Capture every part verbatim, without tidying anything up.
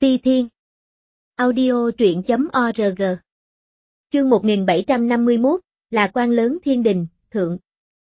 Ti Thiên. Audio truyện chấm org. Chương một nghìn bảy trăm năm mươi mốt, là quan lớn thiên đình, thượng.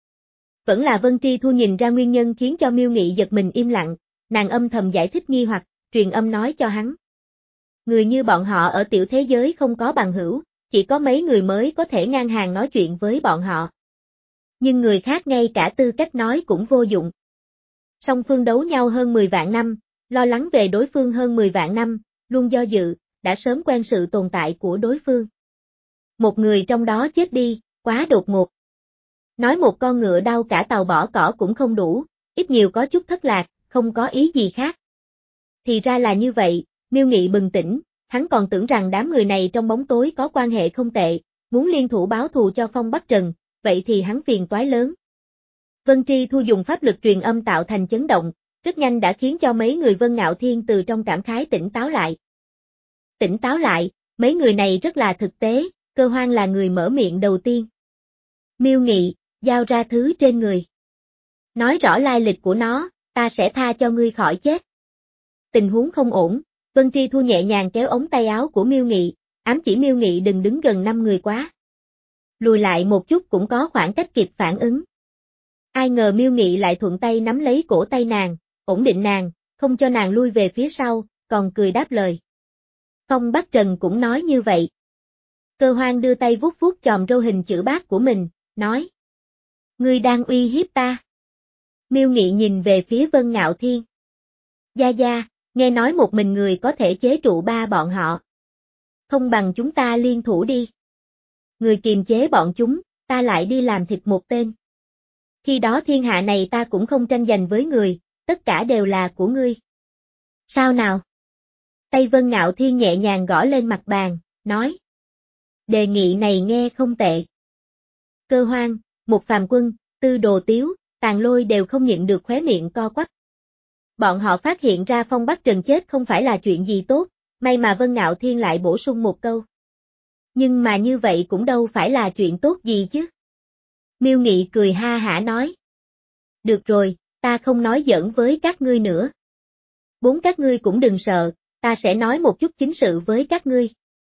Vẫn là Vân Tri Thu nhìn ra nguyên nhân khiến cho Miêu Nghị giật mình im lặng, nàng âm thầm giải thích nghi hoặc, truyền âm nói cho hắn. Người như bọn họ ở tiểu thế giới không có bằng hữu, chỉ có mấy người mới có thể ngang hàng nói chuyện với bọn họ. Nhưng người khác ngay cả tư cách nói cũng vô dụng. Song phương đấu nhau hơn mười vạn năm, lo lắng về đối phương hơn mười vạn năm, luôn do dự, đã sớm quen sự tồn tại của đối phương. Một người trong đó chết đi, quá đột ngột. Nói một con ngựa đau cả tàu bỏ cỏ cũng không đủ, ít nhiều có chút thất lạc, không có ý gì khác. Thì ra là như vậy, Miêu Nghị bừng tỉnh, hắn còn tưởng rằng đám người này trong bóng tối có quan hệ không tệ, muốn liên thủ báo thù cho Phong Bắc Trần, vậy thì hắn phiền toái lớn. Vân Tri Thu dùng pháp lực truyền âm tạo thành chấn động, rất nhanh đã khiến cho mấy người Vân Ngạo Thiên từ trong cảm khái tỉnh táo lại. Tỉnh táo lại, mấy người này rất là thực tế, Cơ Hoang là người mở miệng đầu tiên. Miêu Nghị, giao ra thứ trên người. Nói rõ lai lịch của nó, ta sẽ tha cho ngươi khỏi chết. Tình huống không ổn, Vân Tri Thu nhẹ nhàng kéo ống tay áo của Miêu Nghị, ám chỉ Miêu Nghị đừng đứng gần năm người quá. Lùi lại một chút cũng có khoảng cách kịp phản ứng. Ai ngờ Miêu Nghị lại thuận tay nắm lấy cổ tay nàng, ổn định nàng, không cho nàng lui về phía sau, còn cười đáp lời. Phong Bắc Trần cũng nói như vậy. Cơ Hoang đưa tay vuốt vuốt chòm râu hình chữ bát của mình, nói. Ngươi đang uy hiếp ta. Miêu Nghị nhìn về phía Vân Ngạo Thiên. Gia Gia, nghe nói một mình người có thể chế trụ ba bọn họ. Không bằng chúng ta liên thủ đi. Người kiềm chế bọn chúng, ta lại đi làm thịt một tên. Khi đó thiên hạ này ta cũng không tranh giành với người, tất cả đều là của ngươi. Sao nào? Tay Vân Ngạo Thiên nhẹ nhàng gõ lên mặt bàn, nói. Đề nghị này nghe không tệ. Cơ Hoang, Một Phàm Quân, Tư Đồ Tiếu, Tàn Lôi đều không nhịn được khóe miệng co quắp. Bọn họ phát hiện ra Phong Bắc Trần chết không phải là chuyện gì tốt, may mà Vân Ngạo Thiên lại bổ sung một câu. Nhưng mà như vậy cũng đâu phải là chuyện tốt gì chứ. Miêu Nghị cười ha hả nói. Được rồi, ta không nói giỡn với các ngươi nữa. Bốn các ngươi cũng đừng sợ, ta sẽ nói một chút chính sự với các ngươi.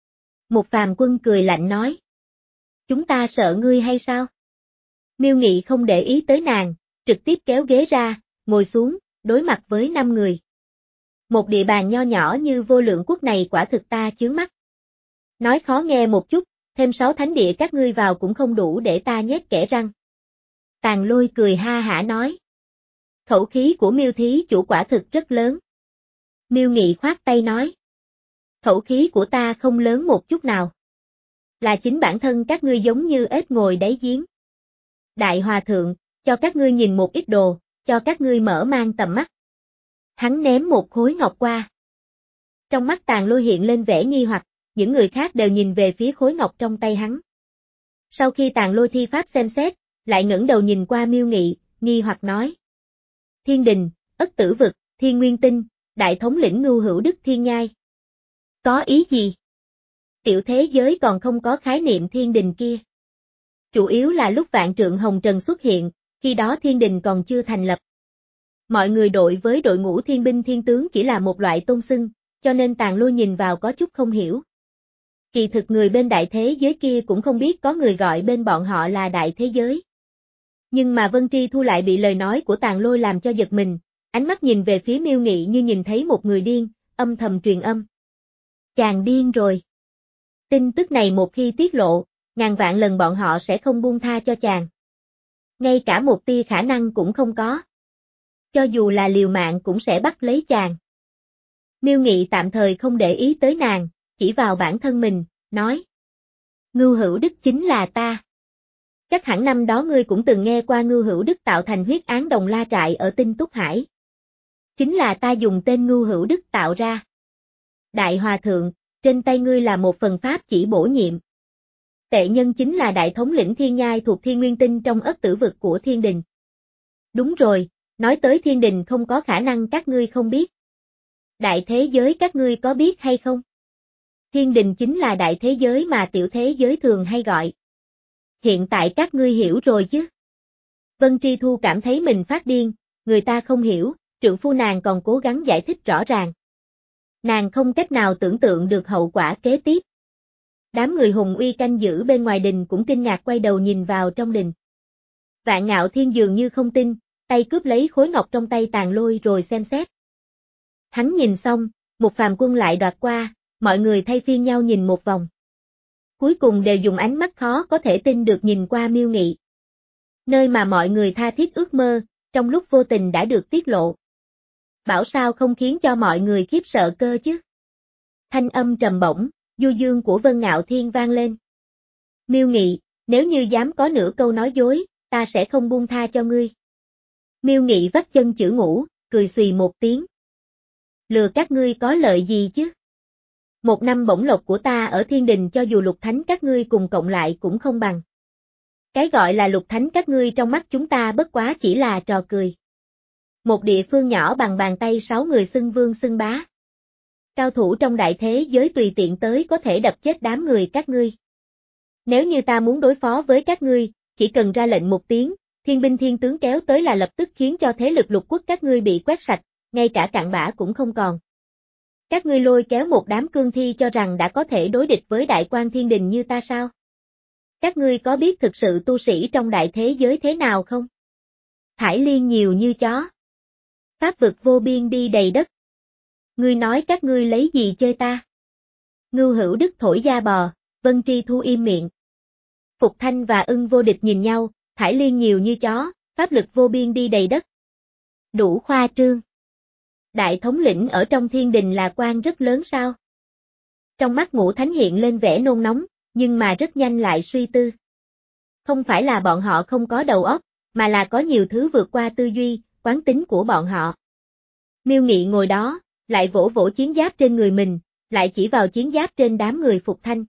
Một Phàm Quân cười lạnh nói. Chúng ta sợ ngươi hay sao? Miêu Nghị không để ý tới nàng, trực tiếp kéo ghế ra, ngồi xuống, đối mặt với năm người. Một địa bàn nho nhỏ như Vô Lượng Quốc này quả thực ta chướng mắt. Nói khó nghe một chút, thêm sáu thánh địa các ngươi vào cũng không đủ để ta nhét kẽ răng. Tàn Lôi cười ha hả nói. Khẩu khí của Miêu thí chủ quả thực rất lớn. Miêu Nghị khoát tay nói. Khẩu khí của ta không lớn một chút nào. Là chính bản thân các ngươi giống như ếch ngồi đáy giếng. Đại Hòa Thượng, cho các ngươi nhìn một ít đồ, cho các ngươi mở mang tầm mắt. Hắn ném một khối ngọc qua. Trong mắt Tàn Lôi hiện lên vẻ nghi hoặc, những người khác đều nhìn về phía khối ngọc trong tay hắn. Sau khi Tàn Lôi thi pháp xem xét, lại ngẩng đầu nhìn qua Miêu Nghị, nghi hoặc nói. Thiên đình, Ất Tử Vực, Thiên Nguyên Tinh, Đại Thống lĩnh Ngưu Hữu Đức Thiên Nhai. Có ý gì? Tiểu thế giới còn không có khái niệm thiên đình kia. Chủ yếu là lúc Vạn Trượng Hồng Trần xuất hiện, khi đó thiên đình còn chưa thành lập. Mọi người đội với đội ngũ thiên binh thiên tướng chỉ là một loại tôn xưng, cho nên Tàn Lôi nhìn vào có chút không hiểu. Kỳ thực người bên đại thế giới kia cũng không biết có người gọi bên bọn họ là đại thế giới. Nhưng mà Vân Tri Thu lại bị lời nói của Tàn Lôi làm cho giật mình, ánh mắt nhìn về phía Miêu Nghị như nhìn thấy một người điên, âm thầm truyền âm. Chàng điên rồi. Tin tức này một khi tiết lộ, ngàn vạn lần bọn họ sẽ không buông tha cho chàng. Ngay cả một tia khả năng cũng không có. Cho dù là liều mạng cũng sẽ bắt lấy chàng. Miêu Nghị tạm thời không để ý tới nàng, chỉ vào bản thân mình, nói. Ngưu Hữu Đức chính là ta. Chắc hẳn năm đó ngươi cũng từng nghe qua Ngưu Hữu Đức tạo thành huyết án Đồng La Trại ở Tinh Túc Hải. Chính là ta dùng tên Ngưu Hữu Đức tạo ra. Đại Hòa Thượng, trên tay ngươi là một phần pháp chỉ bổ nhiệm. Tệ nhân chính là Đại Thống lĩnh Thiên Nhai thuộc Thiên Nguyên Tinh trong Ất Tử Vực của thiên đình. Đúng rồi, nói tới thiên đình không có khả năng các ngươi không biết. Đại thế giới các ngươi có biết hay không? Thiên đình chính là đại thế giới mà tiểu thế giới thường hay gọi. Hiện tại các ngươi hiểu rồi chứ? Vân Tri Thu cảm thấy mình phát điên, người ta không hiểu, trượng phu nàng còn cố gắng giải thích rõ ràng. Nàng không cách nào tưởng tượng được hậu quả kế tiếp. Đám người hùng uy canh giữ bên ngoài đình cũng kinh ngạc quay đầu nhìn vào trong đình. Vạn Ngạo Thiên dường như không tin, tay cướp lấy khối ngọc trong tay Tàn Lôi rồi xem xét. Hắn nhìn xong, một phàm quân lại đoạt qua, mọi người thay phiên nhau nhìn một vòng. Cuối cùng đều dùng ánh mắt khó có thể tin được nhìn qua Miêu Nghị. Nơi mà mọi người tha thiết ước mơ, trong lúc vô tình đã được tiết lộ. Bảo sao không khiến cho mọi người khiếp sợ cơ chứ. Thanh âm trầm bổng, du dương của Vân Ngạo Thiên vang lên. Miêu Nghị, nếu như dám có nửa câu nói dối, ta sẽ không buông tha cho ngươi. Miêu Nghị vắt chân chữ ngủ, cười xùy một tiếng. Lừa các ngươi có lợi gì chứ? Một năm bổng lộc của ta ở thiên đình cho dù lục thánh các ngươi cùng cộng lại cũng không bằng. Cái gọi là lục thánh các ngươi trong mắt chúng ta bất quá chỉ là trò cười. Một địa phương nhỏ bằng bàn tay sáu người xưng vương xưng bá. Cao thủ trong đại thế giới tùy tiện tới có thể đập chết đám người các ngươi. Nếu như ta muốn đối phó với các ngươi, chỉ cần ra lệnh một tiếng, thiên binh thiên tướng kéo tới là lập tức khiến cho thế lực lục quốc các ngươi bị quét sạch, ngay cả cặn bã cũng không còn. Các ngươi lôi kéo một đám cương thi cho rằng đã có thể đối địch với đại quan thiên đình như ta sao? Các ngươi có biết thực sự tu sĩ trong đại thế giới thế nào không? Thải liên nhiều như chó. Pháp vực vô biên đi đầy đất. Ngươi nói các ngươi lấy gì chơi ta? Ngưu Hữu Đức thổi da bò, Vân Tri Thu im miệng. Phục Thanh và Ưng Vô Địch nhìn nhau, thải liên nhiều như chó, pháp lực vô biên đi đầy đất. Đủ khoa trương. Đại thống lĩnh ở trong thiên đình là quan rất lớn sao? Trong mắt Ngũ Thánh hiện lên vẻ nôn nóng, nhưng mà rất nhanh lại suy tư. Không phải là bọn họ không có đầu óc, mà là có nhiều thứ vượt qua tư duy, quán tính của bọn họ. Miêu Nghị ngồi đó, lại vỗ vỗ chiến giáp trên người mình, lại chỉ vào chiến giáp trên đám người Phục Thanh.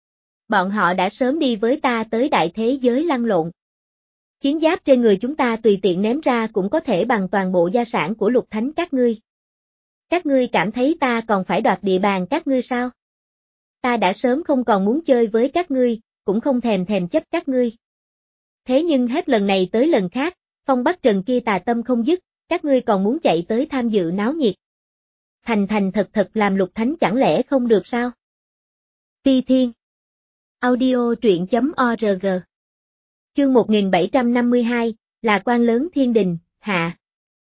Bọn họ đã sớm đi với ta tới đại thế giới lăn lộn. Chiến giáp trên người chúng ta tùy tiện ném ra cũng có thể bằng toàn bộ gia sản của lục thánh các ngươi. Các ngươi cảm thấy ta còn phải đoạt địa bàn các ngươi sao? Ta đã sớm không còn muốn chơi với các ngươi, cũng không thèm thèm chấp các ngươi. Thế nhưng hết lần này tới lần khác, phong Bắc Trần kia tà tâm không dứt, các ngươi còn muốn chạy tới tham dự náo nhiệt. Thành thành thật thật làm lục thánh chẳng lẽ không được sao? Ti Thiên Audio truyện chấm org Chương một nghìn bảy trăm năm mươi hai, là quan lớn thiên đình, hạ.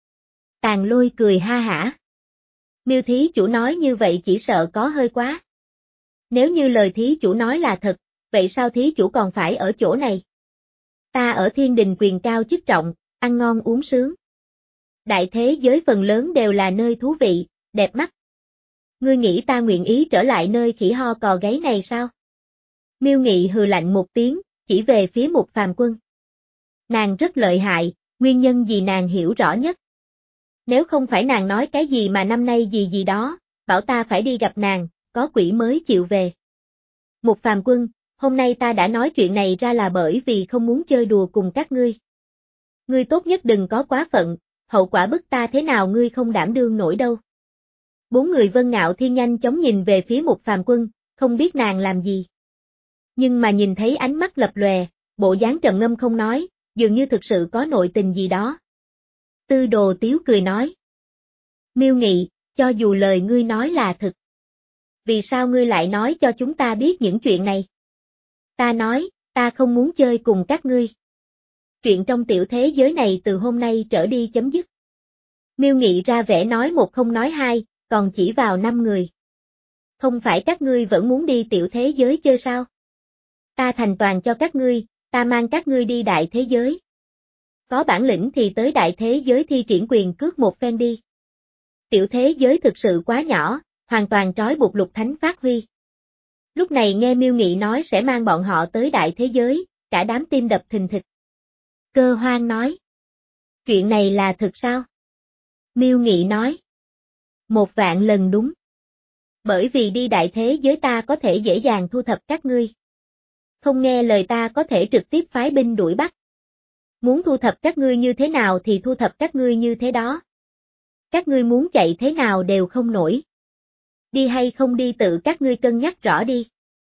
Tàn Lôi cười ha hả. Miêu thí chủ nói như vậy chỉ sợ có hơi quá. Nếu như lời thí chủ nói là thật, vậy sao thí chủ còn phải ở chỗ này? Ta ở thiên đình quyền cao chức trọng, ăn ngon uống sướng. Đại thế giới phần lớn đều là nơi thú vị, đẹp mắt. Ngươi nghĩ ta nguyện ý trở lại nơi khỉ ho cò gáy này sao? Miêu Nghị hừ lạnh một tiếng, chỉ về phía một phàm quân. Nàng rất lợi hại, nguyên nhân gì nàng hiểu rõ nhất. Nếu không phải nàng nói cái gì mà năm nay gì gì đó, bảo ta phải đi gặp nàng, có quỷ mới chịu về. Một phàm quân, hôm nay ta đã nói chuyện này ra là bởi vì không muốn chơi đùa cùng các ngươi. Ngươi tốt nhất đừng có quá phận, hậu quả bức ta thế nào ngươi không đảm đương nổi đâu. Bốn người Vân Ngạo Thiên nhanh chóng nhìn về phía một phàm quân, không biết nàng làm gì. Nhưng mà nhìn thấy ánh mắt lập lòe, bộ dáng trầm ngâm không nói, dường như thực sự có nội tình gì đó. Tư Đồ Tiếu cười nói. Miêu Nghị, cho dù lời ngươi nói là thật. Vì sao ngươi lại nói cho chúng ta biết những chuyện này? Ta nói, ta không muốn chơi cùng các ngươi. Chuyện trong tiểu thế giới này từ hôm nay trở đi chấm dứt. Miêu Nghị ra vẻ nói một không nói hai, còn chỉ vào năm người. Không phải các ngươi vẫn muốn đi tiểu thế giới chơi sao? Ta thành toàn cho các ngươi, ta mang các ngươi đi đại thế giới. Có bản lĩnh thì tới đại thế giới thi triển quyền cước một phen đi. Tiểu thế giới thực sự quá nhỏ, hoàn toàn trói buộc lục thánh phát huy. Lúc này nghe Miêu Nghị nói sẽ mang bọn họ tới đại thế giới, cả đám tim đập thình thịch. Cơ Hoan nói. Chuyện này là thật sao? Miêu Nghị nói. Một vạn lần đúng. Bởi vì đi đại thế giới ta có thể dễ dàng thu thập các ngươi. Không nghe lời ta có thể trực tiếp phái binh đuổi bắt. Muốn thu thập các ngươi như thế nào thì thu thập các ngươi như thế đó. Các ngươi muốn chạy thế nào đều không nổi. Đi hay không đi tự các ngươi cân nhắc rõ đi.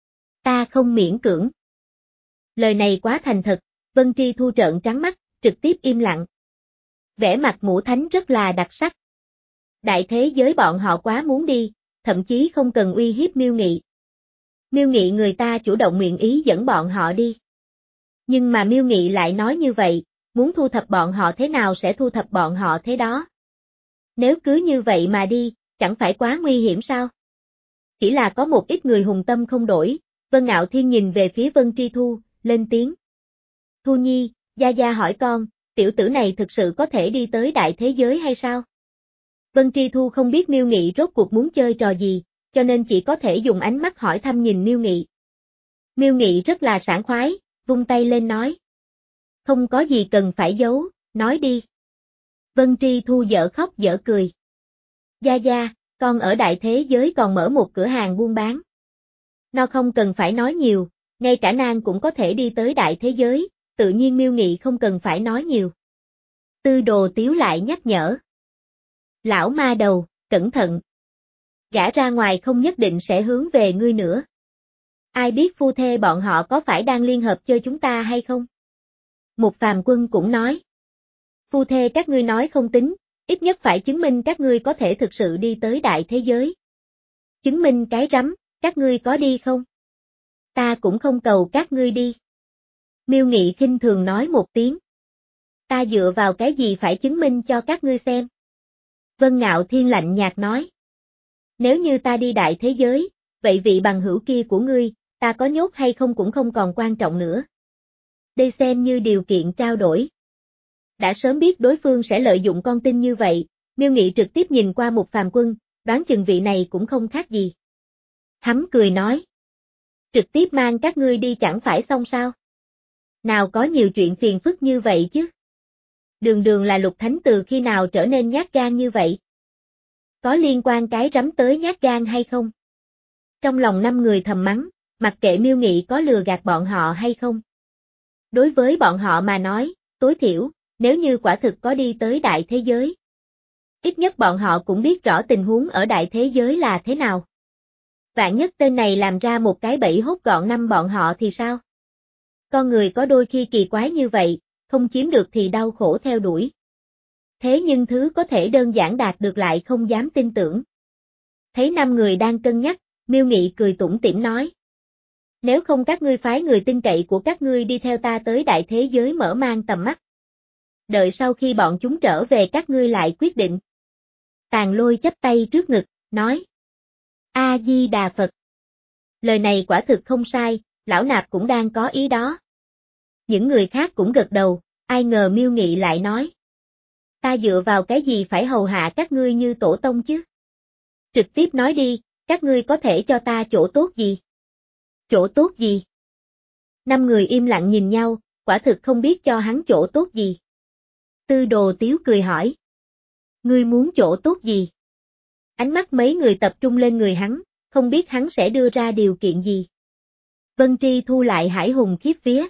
Ta không miễn cưỡng. Lời này quá thành thật, Vân Tri Thu trợn trắng mắt, trực tiếp im lặng. Vẻ mặt Ngũ Thánh rất là đặc sắc. Đại thế giới bọn họ quá muốn đi, thậm chí không cần uy hiếp Miêu Nghị. Miêu Nghị người ta chủ động nguyện ý dẫn bọn họ đi. Nhưng mà Miêu Nghị lại nói như vậy, muốn thu thập bọn họ thế nào sẽ thu thập bọn họ thế đó. Nếu cứ như vậy mà đi, chẳng phải quá nguy hiểm sao? Chỉ là có một ít người hùng tâm không đổi, Vân Ngạo Thiên nhìn về phía Vân Tri Thu, lên tiếng. Thu Nhi, Gia Gia hỏi con, tiểu tử này thực sự có thể đi tới đại thế giới hay sao? Vân Tri Thu không biết Miêu Nghị rốt cuộc muốn chơi trò gì, cho nên chỉ có thể dùng ánh mắt hỏi thăm nhìn Miêu Nghị. Miêu Nghị rất là sảng khoái, vung tay lên nói. Không có gì cần phải giấu, nói đi. Vân Tri Thu dở khóc dở cười. Gia Gia, con ở đại thế giới còn mở một cửa hàng buôn bán. Nó không cần phải nói nhiều, ngay cả nàng cũng có thể đi tới đại thế giới, tự nhiên Miêu Nghị không cần phải nói nhiều. Tư Đồ Tiếu lại nhắc nhở. Lão ma đầu, cẩn thận. Gã ra ngoài không nhất định sẽ hướng về ngươi nữa. Ai biết phu thê bọn họ có phải đang liên hợp chơi chúng ta hay không? Một Phàm Quân cũng nói. Phu thê các ngươi nói không tính, ít nhất phải chứng minh các ngươi có thể thực sự đi tới đại thế giới. Chứng minh cái rắm, các ngươi có đi không? Ta cũng không cầu các ngươi đi. Miêu Nghị khinh thường nói một tiếng. Ta dựa vào cái gì phải chứng minh cho các ngươi xem? Vân Ngạo Thiên lạnh nhạt nói. Nếu như ta đi đại thế giới, vậy vị bằng hữu kia của ngươi, ta có nhốt hay không cũng không còn quan trọng nữa. Đây xem như điều kiện trao đổi. Đã sớm biết đối phương sẽ lợi dụng con tin như vậy, Miêu Nghị trực tiếp nhìn qua một Phàm Quân, đoán chừng vị này cũng không khác gì. Hắn cười nói. Trực tiếp mang các ngươi đi chẳng phải xong sao? Nào có nhiều chuyện phiền phức như vậy chứ? Đường đường là Lục Thánh từ khi nào trở nên nhát gan như vậy? Có liên quan cái rắm tới nhát gan hay không? Trong lòng năm người thầm mắng, mặc kệ Miêu Nghị có lừa gạt bọn họ hay không. Đối với bọn họ mà nói, tối thiểu, nếu như quả thực có đi tới đại thế giới. Ít nhất bọn họ cũng biết rõ tình huống ở đại thế giới là thế nào. Vạn nhất tên này làm ra một cái bẫy hốt gọn năm bọn họ thì sao? Con người có đôi khi kỳ quái như vậy, không chiếm được thì đau khổ theo đuổi. Thế nhưng thứ có thể đơn giản đạt được lại không dám tin tưởng. Thấy năm người đang cân nhắc, Miêu Nghị cười tủm tỉm nói. Nếu không các ngươi phái người tin cậy của các ngươi đi theo ta tới đại thế giới mở mang tầm mắt. Đợi sau khi bọn chúng trở về các ngươi lại quyết định. Tàn Lôi chắp tay trước ngực, nói. A-di-đà Phật. Lời này quả thực không sai, lão nạp cũng đang có ý đó. Những người khác cũng gật đầu, ai ngờ Miêu Nghị lại nói. Ta dựa vào cái gì phải hầu hạ các ngươi như tổ tông chứ? Trực tiếp nói đi, các ngươi có thể cho ta chỗ tốt gì? Chỗ tốt gì? Năm người im lặng nhìn nhau, quả thực không biết cho hắn chỗ tốt gì. Tư Đồ Tiếu cười hỏi. Ngươi muốn chỗ tốt gì? Ánh mắt mấy người tập trung lên người hắn, không biết hắn sẽ đưa ra điều kiện gì. Vân Tri Thu lại hải hùng khiếp vía.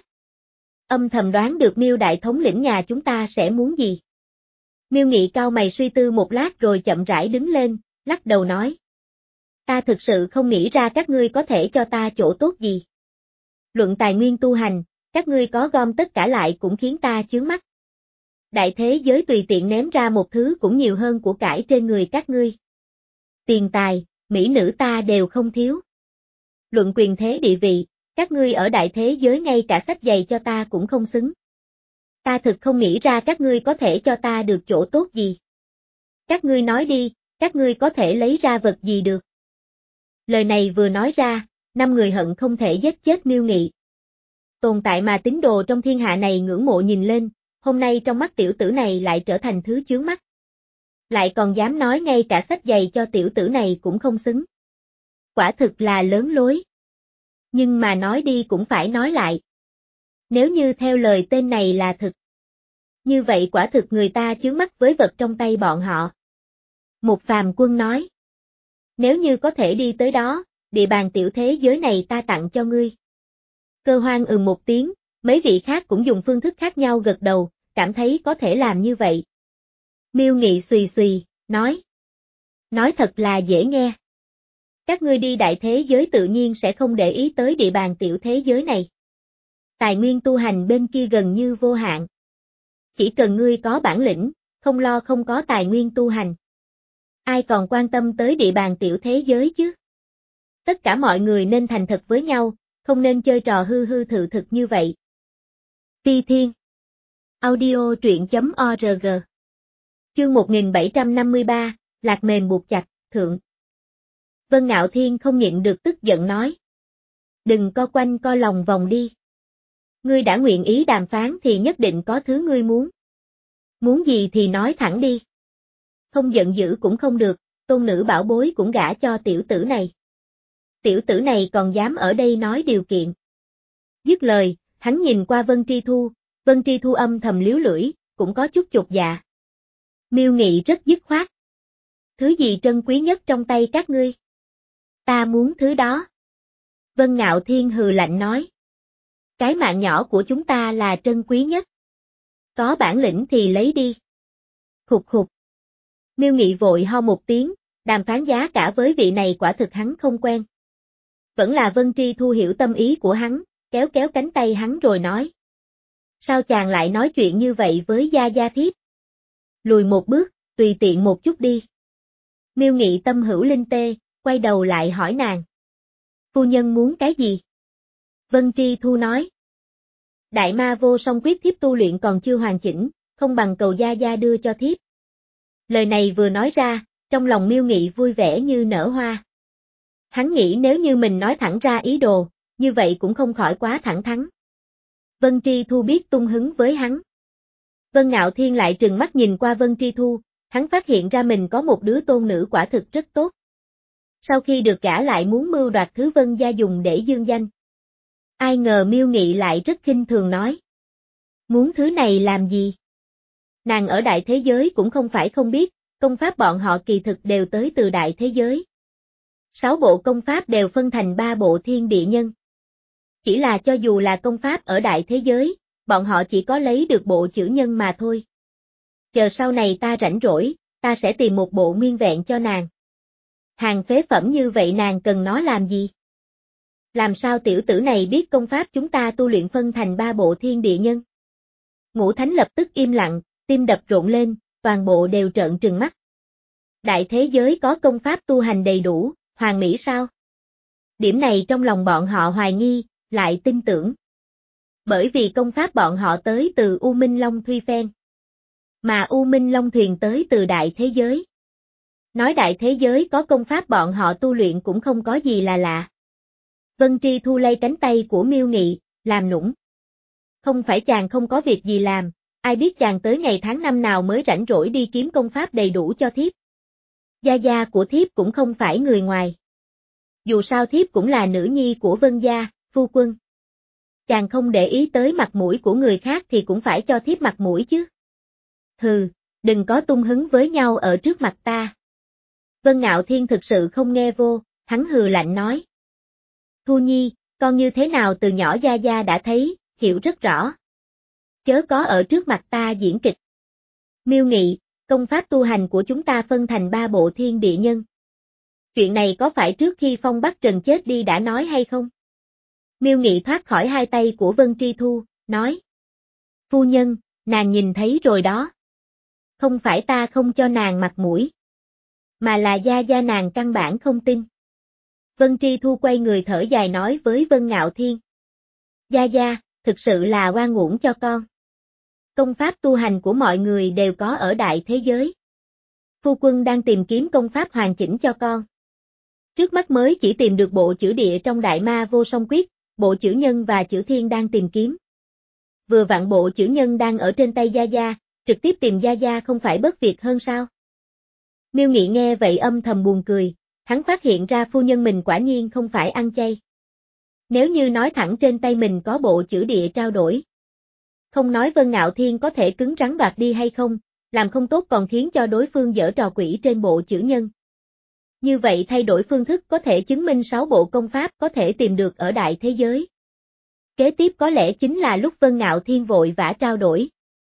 Âm thầm đoán được Miêu đại thống lĩnh nhà chúng ta sẽ muốn gì. Miêu Nghị cau mày suy tư một lát rồi chậm rãi đứng lên, lắc đầu nói. Ta thực sự không nghĩ ra các ngươi có thể cho ta chỗ tốt gì. Luận tài nguyên tu hành, các ngươi có gom tất cả lại cũng khiến ta chướng mắt. Đại thế giới tùy tiện ném ra một thứ cũng nhiều hơn của cải trên người các ngươi. Tiền tài, mỹ nữ ta đều không thiếu. Luận quyền thế địa vị, các ngươi ở đại thế giới ngay cả sách giày cho ta cũng không xứng. Ta thực không nghĩ ra các ngươi có thể cho ta được chỗ tốt gì. Các ngươi nói đi, các ngươi có thể lấy ra vật gì được. Lời này vừa nói ra, năm người hận không thể giết chết Miêu Nghị. Tồn tại mà tín đồ trong thiên hạ này ngưỡng mộ nhìn lên, hôm nay trong mắt tiểu tử này lại trở thành thứ chướng mắt. Lại còn dám nói ngay cả sách giày cho tiểu tử này cũng không xứng. Quả thực là lớn lối. Nhưng mà nói đi cũng phải nói lại. Nếu như theo lời tên này là thực. Như vậy quả thực người ta chướng mắt với vật trong tay bọn họ. Một Phàm Quân nói. Nếu như có thể đi tới đó, địa bàn tiểu thế giới này ta tặng cho ngươi. Cơ Hoan ừ một tiếng, mấy vị khác cũng dùng phương thức khác nhau gật đầu, cảm thấy có thể làm như vậy. Miêu Nghị xùy xùy, nói. Nói thật là dễ nghe. Các ngươi đi đại thế giới tự nhiên sẽ không để ý tới địa bàn tiểu thế giới này. Tài nguyên tu hành bên kia gần như vô hạn. Chỉ cần ngươi có bản lĩnh, không lo không có tài nguyên tu hành. Ai còn quan tâm tới địa bàn tiểu thế giới chứ? Tất cả mọi người nên thành thật với nhau, không nên chơi trò hư hư thự thực như vậy. Phi Thiên Audio truyện chấm org Chương một nghìn bảy trăm năm mươi ba, Lạc mềm buộc chặt, thượng. Vân Ngạo Thiên không nhịn được tức giận nói. Đừng co quanh co lòng vòng đi. Ngươi đã nguyện ý đàm phán thì nhất định có thứ ngươi muốn. Muốn gì thì nói thẳng đi. Không giận dữ cũng không được, tôn nữ bảo bối cũng gả cho tiểu tử này. Tiểu tử này còn dám ở đây nói điều kiện. Dứt lời, hắn nhìn qua Vân Tri Thu, Vân Tri Thu âm thầm liếu lưỡi, cũng có chút chột dạ. Miêu Nghị rất dứt khoát. Thứ gì trân quý nhất trong tay các ngươi? Ta muốn thứ đó. Vân Ngạo Thiên hừ lạnh nói. Cái mạng nhỏ của chúng ta là trân quý nhất. Có bản lĩnh thì lấy đi. Khục khục. Miêu Nghị vội ho một tiếng, đàm phán giá cả với vị này quả thực hắn không quen. Vẫn là Vân Tri Thu hiểu tâm ý của hắn, kéo kéo cánh tay hắn rồi nói. Sao chàng lại nói chuyện như vậy với Gia Gia thiếp? Lùi một bước, tùy tiện một chút đi. Miêu Nghị tâm hữu linh tê, quay đầu lại hỏi nàng. Phu nhân muốn cái gì? Vân Tri Thu nói. Đại ma vô song quyết thiếp tu luyện còn chưa hoàn chỉnh, không bằng cầu Gia Gia đưa cho thiếp. Lời này vừa nói ra, trong lòng Miêu Nghị vui vẻ như nở hoa. Hắn nghĩ nếu như mình nói thẳng ra ý đồ, như vậy cũng không khỏi quá thẳng thắn. Vân Tri Thu biết tung hứng với hắn. Vân Ngạo Thiên lại trừng mắt nhìn qua Vân Tri Thu, hắn phát hiện ra mình có một đứa tôn nữ quả thực rất tốt. Sau khi được gả lại muốn mưu đoạt thứ Vân gia dùng để dương danh. Ai ngờ Miêu Nghị lại rất khinh thường nói. Muốn thứ này làm gì? Nàng ở đại thế giới cũng không phải không biết, công pháp bọn họ kỳ thực đều tới từ đại thế giới. Sáu bộ công pháp đều phân thành ba bộ thiên địa nhân. Chỉ là cho dù là công pháp ở đại thế giới, bọn họ chỉ có lấy được bộ chữ nhân mà thôi. Chờ sau này ta rảnh rỗi, ta sẽ tìm một bộ nguyên vẹn cho nàng. Hàng phế phẩm như vậy nàng cần nó làm gì? Làm sao tiểu tử này biết công pháp chúng ta tu luyện phân thành ba bộ thiên địa nhân? Ngũ Thánh lập tức im lặng, tim đập rộn lên, toàn bộ đều trợn trừng mắt. Đại thế giới có công pháp tu hành đầy đủ, hoàn mỹ sao? Điểm này trong lòng bọn họ hoài nghi, lại tin tưởng. Bởi vì công pháp bọn họ tới từ U Minh Long Thuy Phen. Mà U Minh Long Thuyền tới từ đại thế giới. Nói đại thế giới có công pháp bọn họ tu luyện cũng không có gì là lạ. Vân Tri Thu lay cánh tay của Miêu Nghị, làm nũng. Không phải chàng không có việc gì làm, ai biết chàng tới ngày tháng năm nào mới rảnh rỗi đi kiếm công pháp đầy đủ cho thiếp. Gia gia của thiếp cũng không phải người ngoài. Dù sao thiếp cũng là nữ nhi của Vân gia, phu quân. Chàng không để ý tới mặt mũi của người khác thì cũng phải cho thiếp mặt mũi chứ. Hừ, đừng có tung hứng với nhau ở trước mặt ta. Vân Ngạo Thiên thực sự không nghe vô, hắn hừ lạnh nói. Thu Nhi, con như thế nào từ nhỏ Gia Gia đã thấy, hiểu rất rõ. Chớ có ở trước mặt ta diễn kịch. Miêu Nghị, công pháp tu hành của chúng ta phân thành ba bộ thiên địa nhân. Chuyện này có phải trước khi Phong Bắc Trần chết đi đã nói hay không? Miêu Nghị thoát khỏi hai tay của Vân Tri Thu, nói. Phu nhân, nàng nhìn thấy rồi đó. Không phải ta không cho nàng mặt mũi. Mà là Gia Gia nàng căn bản không tin. Vân Tri Thu quay người thở dài nói với Vân Ngạo Thiên. Gia Gia, thực sự là oan uổng cho con. Công pháp tu hành của mọi người đều có ở đại thế giới. Phu quân đang tìm kiếm công pháp hoàn chỉnh cho con. Trước mắt mới chỉ tìm được bộ chữ địa trong đại ma vô song quyết, bộ chữ nhân và chữ thiên đang tìm kiếm. Vừa vặn bộ chữ nhân đang ở trên tay Gia Gia, trực tiếp tìm Gia Gia không phải bất việc hơn sao? Miêu Nghị nghe vậy âm thầm buồn cười, hắn phát hiện ra phu nhân mình quả nhiên không phải ăn chay. Nếu như nói thẳng trên tay mình có bộ chữ địa trao đổi. Không nói Vân Ngạo Thiên có thể cứng rắn đoạt đi hay không, làm không tốt còn khiến cho đối phương giở trò quỷ trên bộ chữ nhân. Như vậy thay đổi phương thức có thể chứng minh sáu bộ công pháp có thể tìm được ở đại thế giới. Kế tiếp có lẽ chính là lúc Vân Ngạo Thiên vội vã trao đổi.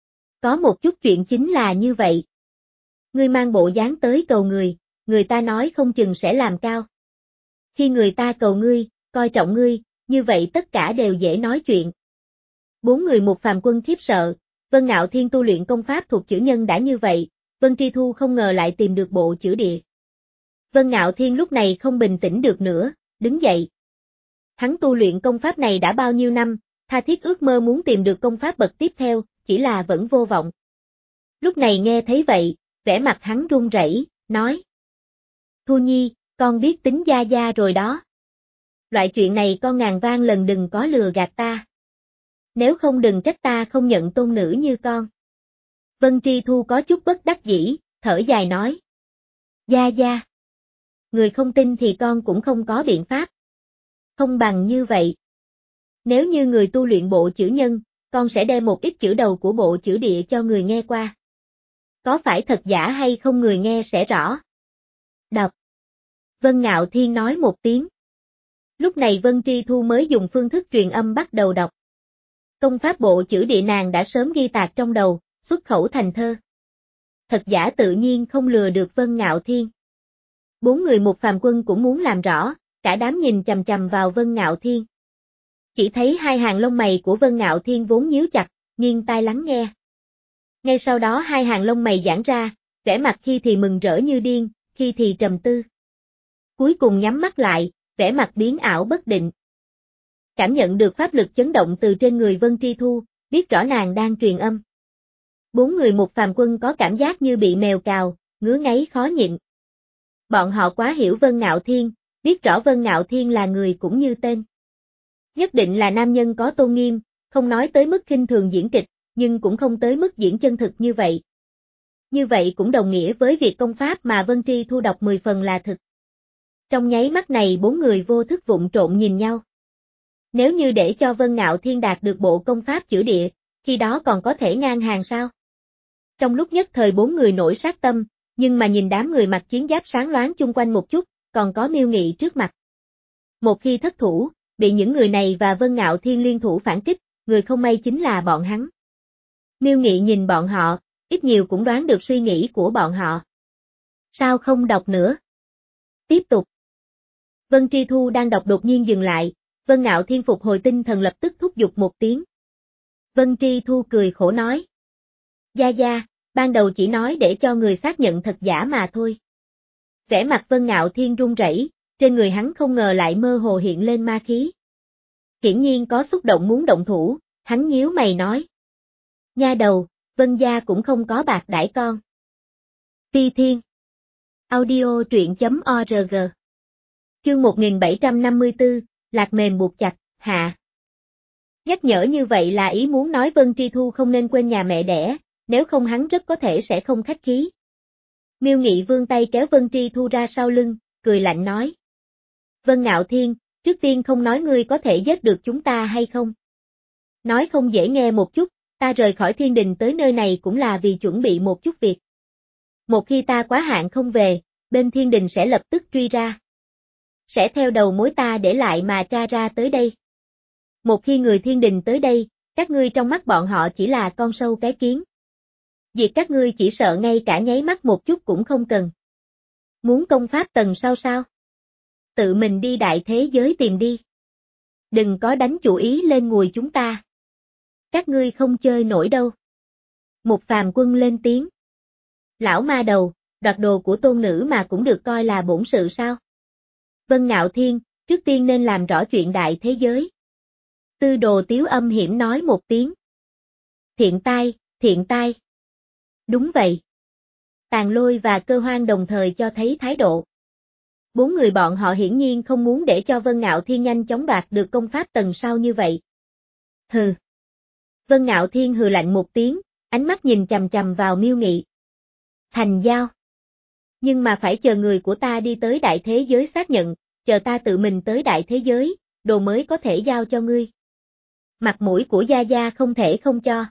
Có một chút chuyện chính là như vậy. Ngươi mang bộ dáng tới cầu người, người ta nói không chừng sẽ làm cao. Khi người ta cầu ngươi, coi trọng ngươi, như vậy tất cả đều dễ nói chuyện. Bốn người một phàm quân khiếp sợ, Vân Ngạo Thiên tu luyện công pháp thuộc chữ nhân đã như vậy, Vân Tri Thu không ngờ lại tìm được bộ chữ địa. Vân Ngạo Thiên lúc này không bình tĩnh được nữa, đứng dậy. Hắn tu luyện công pháp này đã bao nhiêu năm, tha thiết ước mơ muốn tìm được công pháp bậc tiếp theo, chỉ là vẫn vô vọng. Lúc này nghe thấy vậy, vẻ mặt hắn run rẩy, nói. Thu Nhi, con biết tính gia gia rồi đó. Loại chuyện này con ngàn vạn lần đừng có lừa gạt ta. Nếu không đừng trách ta không nhận tôn nữ như con. Vân Tri Thu có chút bất đắc dĩ, thở dài nói. Gia gia. Người không tin thì con cũng không có biện pháp. Không bằng như vậy. Nếu như người tu luyện bộ chữ nhân, con sẽ đem một ít chữ đầu của bộ chữ địa cho người nghe qua. Có phải thật giả hay không người nghe sẽ rõ. Đọc. Vân Ngạo Thiên nói một tiếng. Lúc này Vân Tri Thu mới dùng phương thức truyền âm bắt đầu đọc. Công pháp bộ chữ địa nàng đã sớm ghi tạc trong đầu, xuất khẩu thành thơ. Thật giả tự nhiên không lừa được Vân Ngạo Thiên. Bốn người một phàm quân cũng muốn làm rõ, cả đám nhìn chằm chằm vào Vân Ngạo Thiên. Chỉ thấy hai hàng lông mày của Vân Ngạo Thiên vốn nhíu chặt, nghiêng tai lắng nghe. Ngay sau đó hai hàng lông mày giãn ra, vẻ mặt khi thì mừng rỡ như điên, khi thì trầm tư. Cuối cùng nhắm mắt lại, vẻ mặt biến ảo bất định. Cảm nhận được pháp lực chấn động từ trên người Vân Tri Thu, biết rõ nàng đang truyền âm. Bốn người một phàm quân có cảm giác như bị mèo cào, ngứa ngáy khó nhịn. Bọn họ quá hiểu Vân Ngạo Thiên, biết rõ Vân Ngạo Thiên là người cũng như tên. Nhất định là nam nhân có tôn nghiêm, không nói tới mức khinh thường diễn kịch, nhưng cũng không tới mức diễn chân thực như vậy. Như vậy cũng đồng nghĩa với việc công pháp mà Vân Tri Thu đọc mười phần là thực. Trong nháy mắt này bốn người vô thức vụng trộn nhìn nhau. Nếu như để cho Vân Ngạo Thiên đạt được bộ công pháp chữ địa, khi đó còn có thể ngang hàng sao? Trong lúc nhất thời bốn người nổi sát tâm, nhưng mà nhìn đám người mặc chiến giáp sáng loáng chung quanh một chút, còn có Miêu Nghị trước mặt. Một khi thất thủ, bị những người này và Vân Ngạo Thiên liên thủ phản kích, người không may chính là bọn hắn. Miêu Nghị nhìn bọn họ, ít nhiều cũng đoán được suy nghĩ của bọn họ. Sao không đọc nữa? Tiếp tục. Vân Tri Thu đang đọc đột nhiên dừng lại, Vân Ngạo Thiên phục hồi tinh thần lập tức thúc giục một tiếng. Vân Tri Thu cười khổ nói. Gia gia, ban đầu chỉ nói để cho người xác nhận thật giả mà thôi. Vẻ mặt Vân Ngạo Thiên run rẩy, trên người hắn không ngờ lại mơ hồ hiện lên ma khí. Hiển nhiên có xúc động muốn động thủ, hắn nhíu mày nói. Nha đầu, Vân gia cũng không có bạc đãi con. Phi Thiên. Audio truyện chấm org. Chương một nghìn bảy trăm năm mươi tư, lạc mềm buộc chặt, hạ. Nhắc nhở như vậy là ý muốn nói Vân Tri Thu không nên quên nhà mẹ đẻ, nếu không hắn rất có thể sẽ không khách khí. Miêu Nghị vươn tay kéo Vân Tri Thu ra sau lưng, cười lạnh nói. Vân Ngạo Thiên, trước tiên không nói ngươi có thể giết được chúng ta hay không. Nói không dễ nghe một chút, ta rời khỏi thiên đình tới nơi này cũng là vì chuẩn bị một chút việc. Một khi ta quá hạn không về, bên thiên đình sẽ lập tức truy ra. Sẽ theo đầu mối ta để lại mà tra ra tới đây. Một khi người thiên đình tới đây, các ngươi trong mắt bọn họ chỉ là con sâu cái kiến. Việc các ngươi chỉ sợ ngay cả nháy mắt một chút cũng không cần. Muốn công pháp tầng sau sao? Tự mình đi đại thế giới tìm đi. Đừng có đánh chủ ý lên ngùi chúng ta. Các ngươi không chơi nổi đâu. Một phàm quân lên tiếng. Lão ma đầu, đoạt đồ của tôn nữ mà cũng được coi là bổn sự sao? Vân Ngạo Thiên, trước tiên nên làm rõ chuyện đại thế giới. Tư Đồ Tiếu âm hiểm nói một tiếng. Thiện tai, thiện tai. Đúng vậy. Tàn Lôi và Cơ Hoang đồng thời cho thấy thái độ. Bốn người bọn họ hiển nhiên không muốn để cho Vân Ngạo Thiên nhanh chóng đoạt được công pháp tầng sau như vậy. Hừ. Vân Ngạo Thiên hừ lạnh một tiếng, ánh mắt nhìn chằm chằm vào Miêu Nghị. Thành giao. Nhưng mà phải chờ người của ta đi tới đại thế giới xác nhận, chờ ta tự mình tới đại thế giới, đồ mới có thể giao cho ngươi. Mặt mũi của Gia Gia không thể không cho.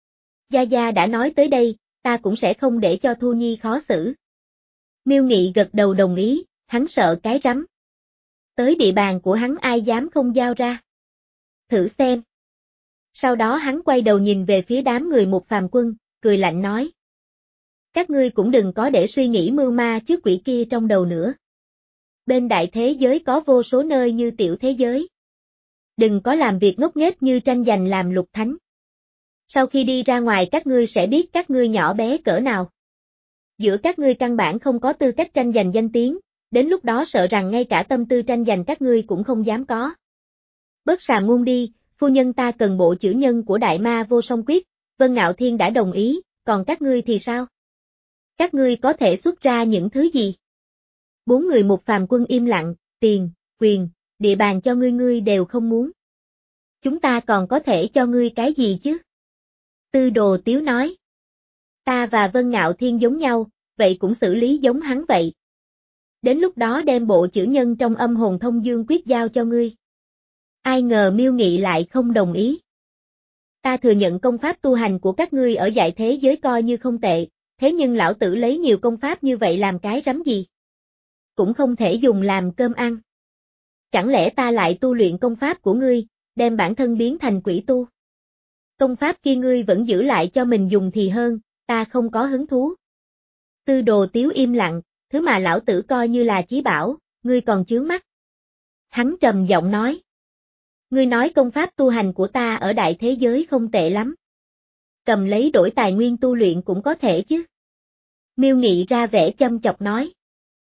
Gia Gia đã nói tới đây, ta cũng sẽ không để cho Thu Nhi khó xử. Miêu Nghị gật đầu đồng ý, hắn sợ cái rắm. Tới địa bàn của hắn ai dám không giao ra. Thử xem. Sau đó hắn quay đầu nhìn về phía đám người một phàm quân, cười lạnh nói. Các ngươi cũng đừng có để suy nghĩ mưu ma trước quỷ kia trong đầu nữa. Bên đại thế giới có vô số nơi như tiểu thế giới. Đừng có làm việc ngốc nghếch như tranh giành làm lục thánh. Sau khi đi ra ngoài các ngươi sẽ biết các ngươi nhỏ bé cỡ nào. giữa các ngươi căn bản không có tư cách tranh giành danh tiếng, đến lúc đó sợ rằng ngay cả tâm tư tranh giành các ngươi cũng không dám có. Bớt sàm ngôn đi, phu nhân ta cần bộ chữ nhân của đại ma vô song quyết, Vân Ngạo Thiên đã đồng ý, còn các ngươi thì sao? Các ngươi có thể xuất ra những thứ gì? Bốn người một phàm quân im lặng, tiền, quyền, địa bàn cho ngươi ngươi đều không muốn. Chúng ta còn có thể cho ngươi cái gì chứ? Tư Đồ Tiếu nói. Ta và Vân Ngạo Thiên giống nhau, vậy cũng xử lý giống hắn vậy. Đến lúc đó đem bộ chữ nhân trong âm hồn thông dương quyết giao cho ngươi. Ai ngờ Miêu Nghị lại không đồng ý. Ta thừa nhận công pháp tu hành của các ngươi ở dại thế giới coi như không tệ, thế nhưng lão tử lấy nhiều công pháp như vậy làm cái rắm gì? Cũng không thể dùng làm cơm ăn. Chẳng lẽ ta lại tu luyện công pháp của ngươi, đem bản thân biến thành quỷ tu? Công pháp kia ngươi vẫn giữ lại cho mình dùng thì hơn, ta không có hứng thú. Tư Đồ Tiếu im lặng, thứ mà lão tử coi như là chí bảo, ngươi còn chướng mắt. Hắn trầm giọng nói. Ngươi nói công pháp tu hành của ta ở đại thế giới không tệ lắm. Cầm lấy đổi tài nguyên tu luyện cũng có thể chứ. Miêu Nghị ra vẻ châm chọc nói.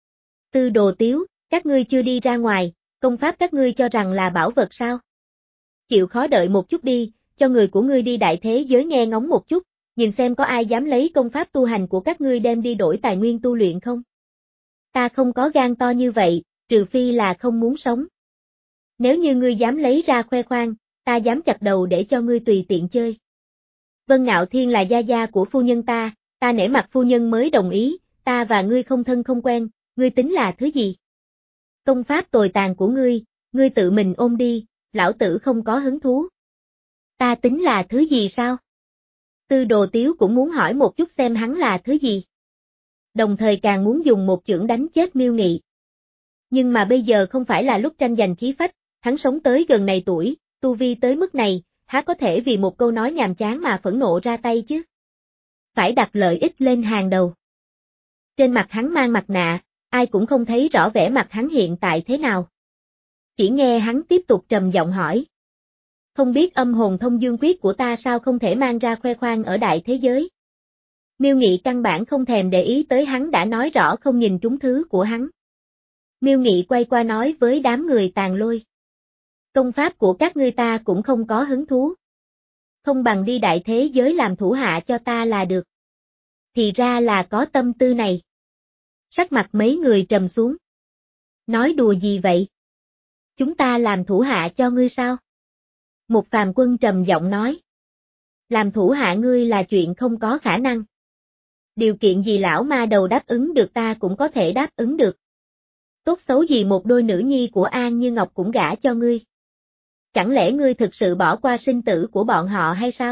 Tư Đồ Tiếu, các ngươi chưa đi ra ngoài, công pháp các ngươi cho rằng là bảo vật sao? Chịu khó đợi một chút đi, cho người của ngươi đi đại thế giới nghe ngóng một chút, nhìn xem có ai dám lấy công pháp tu hành của các ngươi đem đi đổi tài nguyên tu luyện không? Ta không có gan to như vậy, trừ phi là không muốn sống. Nếu như ngươi dám lấy ra khoe khoang, ta dám chặt đầu để cho ngươi tùy tiện chơi. Vân Ngạo Thiên là gia gia của phu nhân ta, ta nể mặt phu nhân mới đồng ý, ta và ngươi không thân không quen, ngươi tính là thứ gì? Công pháp tồi tàn của ngươi, ngươi tự mình ôm đi, lão tử không có hứng thú. Ta tính là thứ gì sao? Tư Đồ Tiếu cũng muốn hỏi một chút xem hắn là thứ gì. Đồng thời càng muốn dùng một chưởng đánh chết Miêu Nghị. Nhưng mà bây giờ không phải là lúc tranh giành khí phách, hắn sống tới gần này tuổi, tu vi tới mức này, há có thể vì một câu nói nhàm chán mà phẫn nộ ra tay chứ? Phải đặt lợi ích lên hàng đầu. Trên mặt hắn mang mặt nạ, ai cũng không thấy rõ vẻ mặt hắn hiện tại thế nào. Chỉ nghe hắn tiếp tục trầm giọng hỏi. Không biết âm hồn thông dương quyết của ta sao không thể mang ra khoe khoang ở đại thế giới? Miêu Nghị căn bản không thèm để ý tới hắn đã nói rõ không nhìn trúng thứ của hắn. Miêu Nghị quay qua nói với đám người Tàn Lôi. Công pháp của các ngươi ta cũng không có hứng thú. Không bằng đi đại thế giới làm thủ hạ cho ta là được. Thì ra là có tâm tư này. Sắc mặt mấy người trầm xuống. Nói đùa gì vậy? Chúng ta làm thủ hạ cho ngươi sao? Một phàm quân trầm giọng nói. Làm thủ hạ ngươi là chuyện không có khả năng. Điều kiện gì lão ma đầu đáp ứng được ta cũng có thể đáp ứng được. Tốt xấu gì một đôi nữ nhi của An Như Ngọc cũng gả cho ngươi. Chẳng lẽ ngươi thực sự bỏ qua sinh tử của bọn họ hay sao?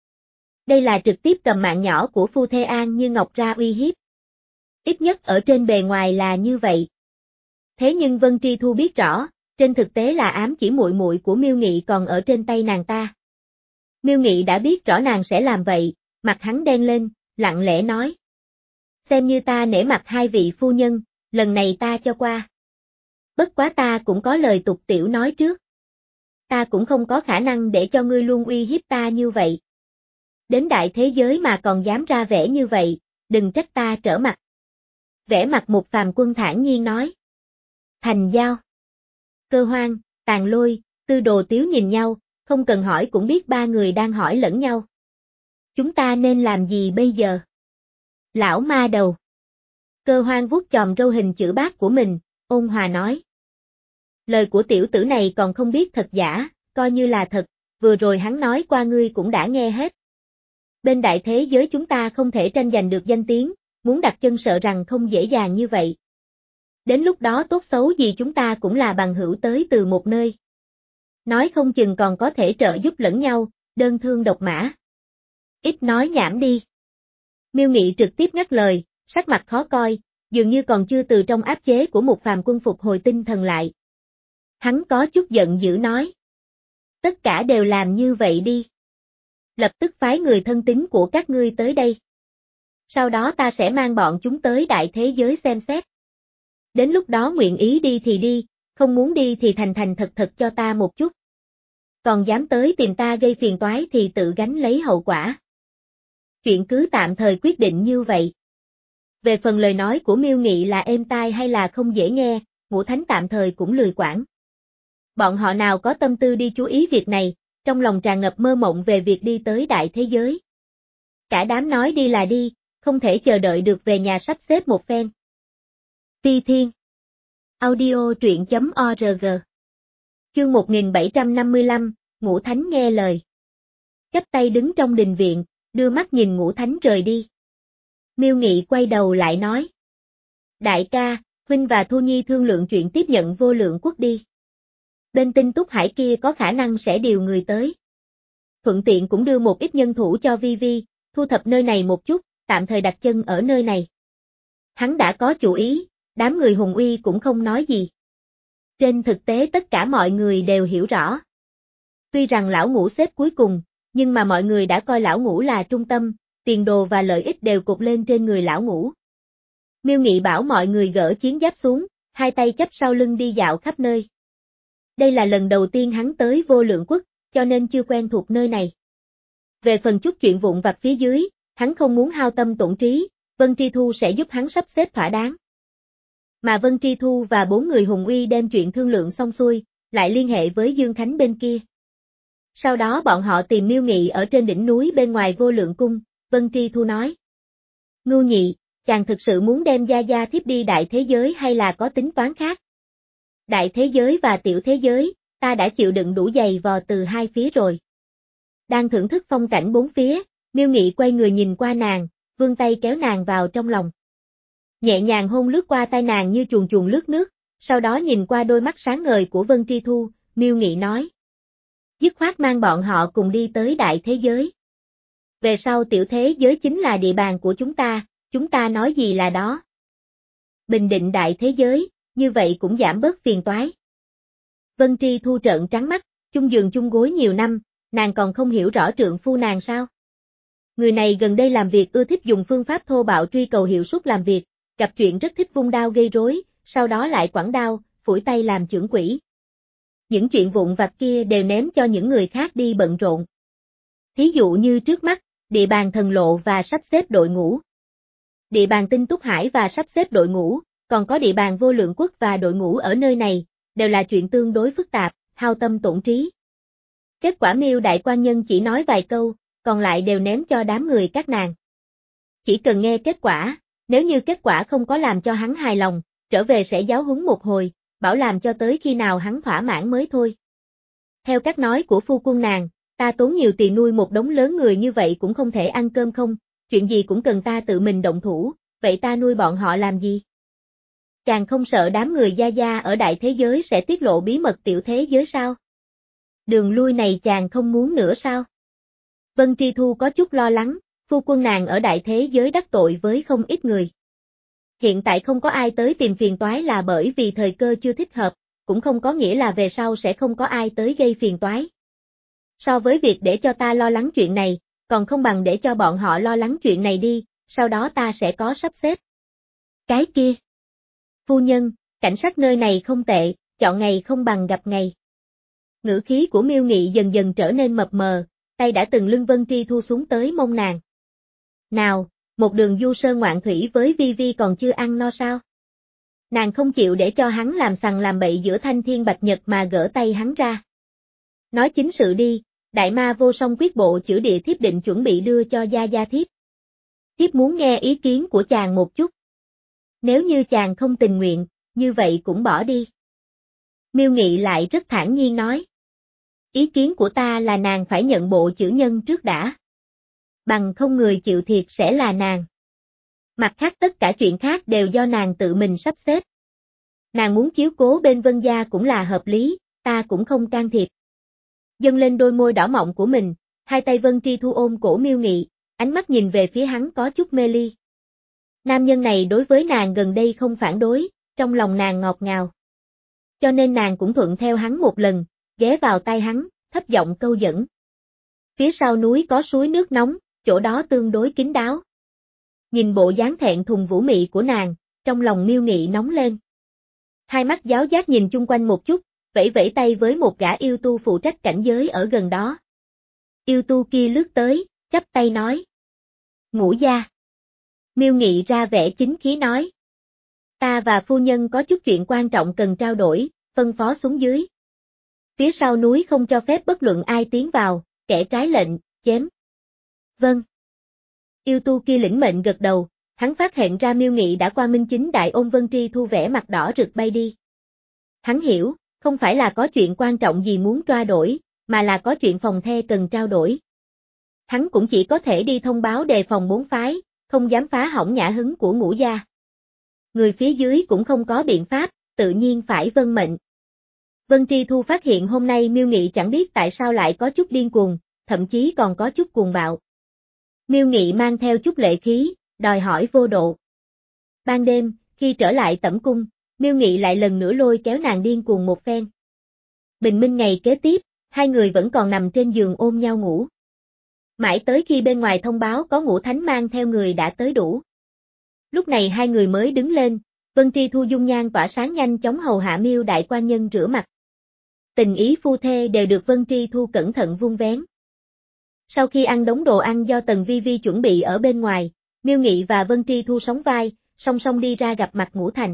Đây là trực tiếp cầm mạng nhỏ của phu thê An Như Ngọc ra uy hiếp. Ít nhất ở trên bề ngoài là như vậy. Thế nhưng Vân Tri Thu biết rõ, trên thực tế là ám chỉ muội muội của Miêu Nghị còn ở trên tay nàng ta. Miêu Nghị đã biết rõ nàng sẽ làm vậy, mặt hắn đen lên, lặng lẽ nói. Xem như ta nể mặt hai vị phu nhân, lần này ta cho qua. Bất quá ta cũng có lời tục tiểu nói trước. Ta cũng không có khả năng để cho ngươi luôn uy hiếp ta như vậy. Đến đại thế giới mà còn dám ra vẻ như vậy, đừng trách ta trở mặt. Vẻ mặt một phàm quân thản nhiên nói. Thành giao. Cơ Hoang, Tàn Lôi, Tư Đồ Tiếu nhìn nhau, không cần hỏi cũng biết ba người đang hỏi lẫn nhau. Chúng ta nên làm gì bây giờ? Lão ma đầu. Cơ Hoang vuốt chòm râu hình chữ bát của mình, ôn hòa nói. Lời của tiểu tử này còn không biết thật giả, coi như là thật, vừa rồi hắn nói qua ngươi cũng đã nghe hết. Bên đại thế giới chúng ta không thể tranh giành được danh tiếng, muốn đặt chân sợ rằng không dễ dàng như vậy. Đến lúc đó tốt xấu gì chúng ta cũng là bằng hữu tới từ một nơi. Nói không chừng còn có thể trợ giúp lẫn nhau, đơn thương độc mã. Ít nói nhảm đi. Miêu Nghị trực tiếp ngắt lời, sắc mặt khó coi, dường như còn chưa từ trong áp chế của một phàm quân phục hồi tinh thần lại. Hắn có chút giận dữ nói. Tất cả đều làm như vậy đi. Lập tức phái người thân tín của các ngươi tới đây. Sau đó ta sẽ mang bọn chúng tới đại thế giới xem xét. Đến lúc đó nguyện ý đi thì đi, không muốn đi thì thành thành thật thật cho ta một chút. Còn dám tới tìm ta gây phiền toái thì tự gánh lấy hậu quả. Chuyện cứ tạm thời quyết định như vậy. Về phần lời nói của Miêu Nghị là êm tai hay là không dễ nghe, Ngũ Thánh tạm thời cũng lười quản. Bọn họ nào có tâm tư đi chú ý việc này, trong lòng tràn ngập mơ mộng về việc đi tới đại thế giới. Cả đám nói đi là đi, không thể chờ đợi được về nhà sắp xếp một phen. Ti Thiên Audio truyện.org Chương một nghìn bảy trăm năm mươi lăm, Ngũ Thánh nghe lời. Chắp tay đứng trong đình viện, đưa mắt nhìn Ngũ Thánh rời đi. Miêu Nghị quay đầu lại nói. Đại ca, huynh và Thu Nhi thương lượng chuyện tiếp nhận Vô Lượng Quốc đi. Bên Tinh Túc Hải kia có khả năng sẽ điều người tới. Thuận tiện cũng đưa một ít nhân thủ cho Vi Vi, thu thập nơi này một chút, tạm thời đặt chân ở nơi này. Hắn đã có chủ ý, đám người Hùng Uy cũng không nói gì. Trên thực tế tất cả mọi người đều hiểu rõ. Tuy rằng lão Ngũ xếp cuối cùng, nhưng mà mọi người đã coi lão Ngũ là trung tâm, tiền đồ và lợi ích đều cột lên trên người lão Ngũ. Miêu Nghị bảo mọi người gỡ chiến giáp xuống, hai tay chắp sau lưng đi dạo khắp nơi. Đây là lần đầu tiên hắn tới Vô Lượng Quốc, cho nên chưa quen thuộc nơi này. Về phần chút chuyện vụn vặt phía dưới, hắn không muốn hao tâm tổn trí, Vân Tri Thu sẽ giúp hắn sắp xếp thỏa đáng. Mà Vân Tri Thu và bốn người Hùng Uy đem chuyện thương lượng xong xuôi, lại liên hệ với Dương Khánh bên kia. Sau đó bọn họ tìm Miêu Nghị ở trên đỉnh núi bên ngoài Vô Lượng Cung, Vân Tri Thu nói. Ngưu Nhị, chàng thực sự muốn đem Gia Gia thiếp đi đại thế giới hay là có tính toán khác? Đại thế giới và tiểu thế giới, ta đã chịu đựng đủ dày vò từ hai phía rồi. Đang thưởng thức phong cảnh bốn phía, Miêu Nghị quay người nhìn qua nàng, vươn tay kéo nàng vào trong lòng. Nhẹ nhàng hôn lướt qua tai nàng như chuồn chuồn lướt nước, sau đó nhìn qua đôi mắt sáng ngời của Vân Tri Thu, Miêu Nghị nói. Dứt khoát mang bọn họ cùng đi tới đại thế giới. Về sau tiểu thế giới chính là địa bàn của chúng ta, chúng ta nói gì là đó. Bình định đại thế giới, như vậy cũng giảm bớt phiền toái. Vân Tri Thu trợn trắng mắt, chung giường chung gối nhiều năm, nàng còn không hiểu rõ trượng phu nàng sao. Người này gần đây làm việc ưa thích dùng phương pháp thô bạo truy cầu hiệu suất làm việc, gặp chuyện rất thích vung đao gây rối, sau đó lại quẳng đao, phủi tay làm chưởng quỷ. Những chuyện vụn vặt kia đều ném cho những người khác đi bận rộn. Thí dụ như trước mắt, địa bàn thần lộ và sắp xếp đội ngũ. Địa bàn Tinh Túc Hải và sắp xếp đội ngũ, còn có địa bàn Vô Lượng Quốc và đội ngũ ở nơi này, đều là chuyện tương đối phức tạp, hao tâm tổn trí. Kết quả Miêu đại quan nhân chỉ nói vài câu, còn lại đều ném cho đám người các nàng. Chỉ cần nghe kết quả, nếu như kết quả không có làm cho hắn hài lòng, trở về sẽ giáo huấn một hồi, bảo làm cho tới khi nào hắn thỏa mãn mới thôi. Theo cách nói của phu quân nàng, ta tốn nhiều tiền nuôi một đống lớn người như vậy cũng không thể ăn cơm không, chuyện gì cũng cần ta tự mình động thủ, vậy ta nuôi bọn họ làm gì? Chàng không sợ đám người Gia Gia ở đại thế giới sẽ tiết lộ bí mật tiểu thế giới sao? Đường lui này chàng không muốn nữa sao? Vân Tri Thu có chút lo lắng, phu quân nàng ở đại thế giới đắc tội với không ít người. Hiện tại không có ai tới tìm phiền toái là bởi vì thời cơ chưa thích hợp, cũng không có nghĩa là về sau sẽ không có ai tới gây phiền toái. So với việc để cho ta lo lắng chuyện này, còn không bằng để cho bọn họ lo lắng chuyện này đi, sau đó ta sẽ có sắp xếp. Cái kia. Phu nhân, cảnh sát nơi này không tệ, chọn ngày không bằng gặp ngày. Ngữ khí của Miêu Nghị dần dần trở nên mập mờ, tay đã từng lưng Vân Tri Thu xuống tới mông nàng. Nào, một đường du sơn ngoạn thủy với Vi Vi còn chưa ăn no sao? Nàng không chịu để cho hắn làm sằng làm bậy giữa thanh thiên bạch nhật mà gỡ tay hắn ra. Nói chính sự đi, đại ma vô song quyết bộ chữ địa thiếp định chuẩn bị đưa cho Gia Gia thiếp. Thiếp muốn nghe ý kiến của chàng một chút. Nếu như chàng không tình nguyện, như vậy cũng bỏ đi. Miêu Nghị lại rất thản nhiên nói. Ý kiến của ta là nàng phải nhận bộ chữ nhân trước đã. Bằng không người chịu thiệt sẽ là nàng. Mặt khác tất cả chuyện khác đều do nàng tự mình sắp xếp. Nàng muốn chiếu cố bên Vân Gia cũng là hợp lý, ta cũng không can thiệp. Dâng lên đôi môi đỏ mọng của mình, hai tay Vân Tri Thu ôm cổ Miêu Nghị, ánh mắt nhìn về phía hắn có chút mê ly. Nam nhân này đối với nàng gần đây không phản đối, trong lòng nàng ngọt ngào. Cho nên nàng cũng thuận theo hắn một lần, ghé vào tai hắn, thấp giọng câu dẫn. Phía sau núi có suối nước nóng, chỗ đó tương đối kín đáo. Nhìn bộ dáng thẹn thùng vũ mị của nàng, trong lòng Miêu Nghị nóng lên. Hai mắt giáo giác nhìn chung quanh một chút, vẫy vẫy tay với một gã yêu tu phụ trách cảnh giới ở gần đó. Yêu tu kia lướt tới, chắp tay nói. Ngũ gia. Miêu Nghị ra vẻ chính khí nói. Ta và phu nhân có chút chuyện quan trọng cần trao đổi, phân phó xuống dưới. Phía sau núi không cho phép bất luận ai tiến vào, kẻ trái lệnh, chém. Vâng. Yêu tu kia lĩnh mệnh gật đầu, hắn phát hiện ra Miêu Nghị đã qua Minh Chính Đại ôm Vân Tri Thu vẻ mặt đỏ rực bay đi. Hắn hiểu, không phải là có chuyện quan trọng gì muốn trao đổi, mà là có chuyện phòng the cần trao đổi. Hắn cũng chỉ có thể đi thông báo đề phòng bốn phái, không dám phá hỏng nhã hứng của Ngũ gia. Người phía dưới cũng không có biện pháp, tự nhiên phải vâng mệnh. Vân Tri Thu phát hiện hôm nay Miêu Nghị chẳng biết tại sao lại có chút điên cuồng, thậm chí còn có chút cuồng bạo. Miêu Nghị mang theo chút lệ khí, đòi hỏi vô độ. Ban đêm, khi trở lại tẩm cung, Miêu Nghị lại lần nữa lôi kéo nàng điên cuồng một phen. Bình minh ngày kế tiếp, hai người vẫn còn nằm trên giường ôm nhau ngủ. Mãi tới khi bên ngoài thông báo có Ngũ Thánh mang theo người đã tới đủ. Lúc này hai người mới đứng lên, Vân Tri Thu dung nhan tỏa sáng nhanh chóng hầu hạ Miêu đại quan nhân rửa mặt. Tình ý phu thê đều được Vân Tri Thu cẩn thận vun vén. Sau khi ăn đống đồ ăn do Tần Vi Vi chuẩn bị ở bên ngoài, Miêu Nghị và Vân Tri Thu sóng vai, song song đi ra gặp mặt Ngũ Thành.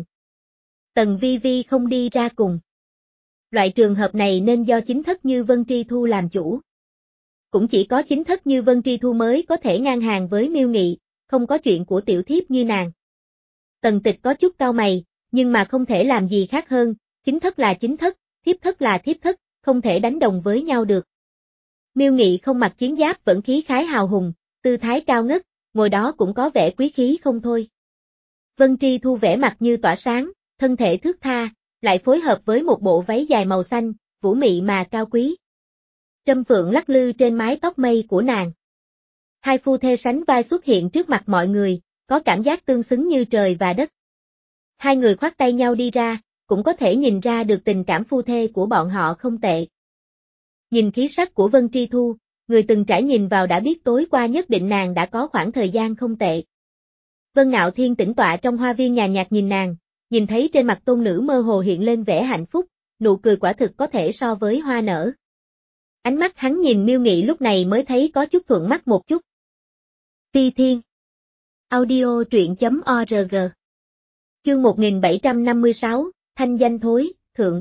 Tần Vi Vi không đi ra cùng. Loại trường hợp này nên do chính thất như Vân Tri Thu làm chủ. Cũng chỉ có chính thất như Vân Tri Thu mới có thể ngang hàng với Miêu Nghị, không có chuyện của tiểu thiếp như nàng. Tần Tịch có chút cau mày, nhưng mà không thể làm gì khác hơn, chính thất là chính thất, thiếp thất là thiếp thất, không thể đánh đồng với nhau được. Miêu Nghị không mặc chiến giáp vẫn khí khái hào hùng, tư thái cao ngất, ngồi đó cũng có vẻ quý khí không thôi. Vân Tri Thu vẻ mặt như tỏa sáng, thân thể thướt tha, lại phối hợp với một bộ váy dài màu xanh, vũ mị mà cao quý. Trâm phượng lắc lư trên mái tóc mây của nàng. Hai phu thê sánh vai xuất hiện trước mặt mọi người, có cảm giác tương xứng như trời và đất. Hai người khoác tay nhau đi ra, cũng có thể nhìn ra được tình cảm phu thê của bọn họ không tệ. Nhìn khí sắc của Vân Tri Thu, người từng trải nhìn vào đã biết tối qua nhất định nàng đã có khoảng thời gian không tệ. Vân Ngạo Thiên tĩnh tọa trong hoa viên nhàn nhạt nhìn nàng, nhìn thấy trên mặt tôn nữ mơ hồ hiện lên vẻ hạnh phúc, nụ cười quả thực có thể so với hoa nở. Ánh mắt hắn nhìn Miêu Nghị lúc này mới thấy có chút thuận mắt một chút. Phi Thiên Audio truyện.org Chương một nghìn bảy trăm năm mươi sáu, Thanh danh thối, thượng.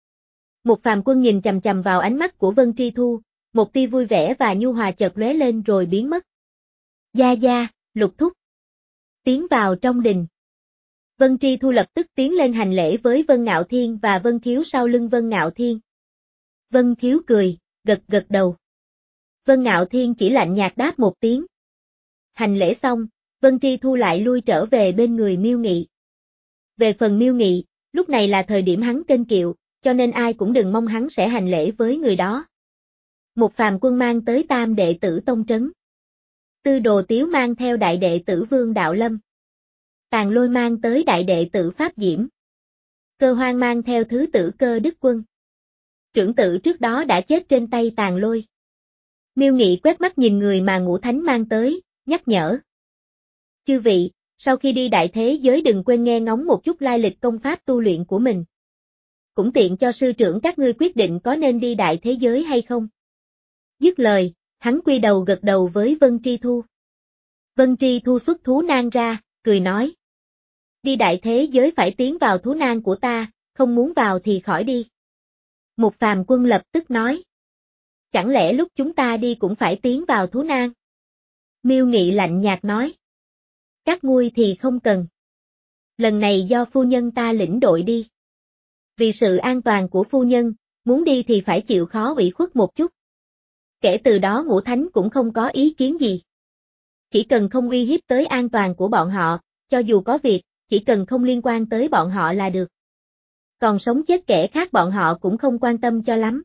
Một phàm quân nhìn chằm chằm vào ánh mắt của Vân Tri Thu, một tia vui vẻ và nhu hòa chợt lóe lên rồi biến mất. Gia gia, Lục thúc. Tiến vào trong đình. Vân Tri Thu lập tức tiến lên hành lễ với Vân Ngạo Thiên và Vân Khiếu sau lưng Vân Ngạo Thiên. Vân Khiếu cười, gật gật đầu. Vân Ngạo Thiên chỉ lạnh nhạt đáp một tiếng. Hành lễ xong, Vân Tri Thu lại lui trở về bên người Miêu Nghị. Về phần Miêu Nghị, lúc này là thời điểm hắn kênh kiệu, cho nên ai cũng đừng mong hắn sẽ hành lễ với người đó. Một phàm quân mang tới tam đệ tử Tông Trấn. Tư Đồ Tiếu mang theo đại đệ tử Vương Đạo Lâm. Tàn Lôi mang tới đại đệ tử Pháp Diễm. Cơ Hoang mang theo thứ tử Cơ Đức Quân. Trưởng tử trước đó đã chết trên tay Tàn Lôi. Miêu Nghị quét mắt nhìn người mà Ngũ Thánh mang tới, nhắc nhở. Chư vị, sau khi đi đại thế giới đừng quên nghe ngóng một chút lai lịch công pháp tu luyện của mình. Cũng tiện cho sư trưởng các ngươi quyết định có nên đi đại thế giới hay không. Dứt lời, hắn quy đầu gật đầu với Vân Tri Thu. Vân Tri Thu xuất thú nang ra, cười nói. Đi đại thế giới phải tiến vào thú nang của ta, không muốn vào thì khỏi đi. Một phàm quân lập tức nói. Chẳng lẽ lúc chúng ta đi cũng phải tiến vào thú nang? Miêu Nghị lạnh nhạt nói. Các ngươi thì không cần. Lần này do phu nhân ta lĩnh đội đi. Vì sự an toàn của phu nhân, muốn đi thì phải chịu khó ủy khuất một chút. Kể từ đó Ngũ Thánh cũng không có ý kiến gì. Chỉ cần không uy hiếp tới an toàn của bọn họ, cho dù có việc, chỉ cần không liên quan tới bọn họ là được. Còn sống chết kẻ khác bọn họ cũng không quan tâm cho lắm.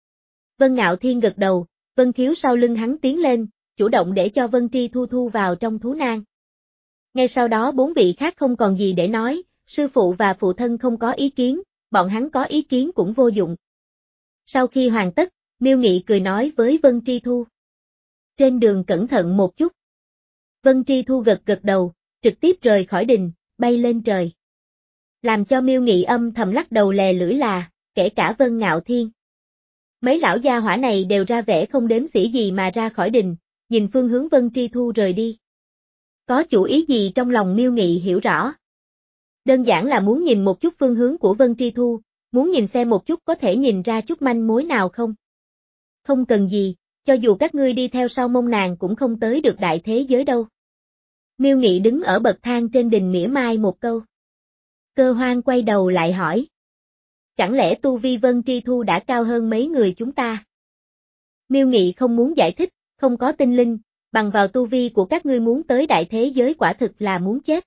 Vân Ngạo Thiên gật đầu, Vân Khiếu sau lưng hắn tiến lên, chủ động để cho Vân Tri Thu thu vào trong thú nang. Ngay sau đó bốn vị khác không còn gì để nói, sư phụ và phụ thân không có ý kiến, bọn hắn có ý kiến cũng vô dụng. Sau khi hoàn tất, Miêu Nghị cười nói với Vân Tri Thu. Trên đường cẩn thận một chút. Vân Tri Thu gật gật đầu, trực tiếp rời khỏi đình, bay lên trời. Làm cho Miêu Nghị âm thầm lắc đầu lè lưỡi là, kể cả Vân Ngạo Thiên. Mấy lão gia hỏa này đều ra vẻ không đếm xỉa gì mà ra khỏi đình, nhìn phương hướng Vân Tri Thu rời đi. Có chủ ý gì trong lòng Miêu Nghị hiểu rõ. Đơn giản là muốn nhìn một chút phương hướng của Vân Tri Thu, muốn nhìn xem một chút có thể nhìn ra chút manh mối nào không. Không cần gì, cho dù các ngươi đi theo sau mông nàng cũng không tới được đại thế giới đâu. Miêu Nghị đứng ở bậc thang trên đình mỉa mai một câu. Cơ Hoan quay đầu lại hỏi. Chẳng lẽ tu vi Vân Tri Thu đã cao hơn mấy người chúng ta? Miêu Nghị không muốn giải thích, không có tinh linh, bằng vào tu vi của các ngươi muốn tới đại thế giới quả thực là muốn chết.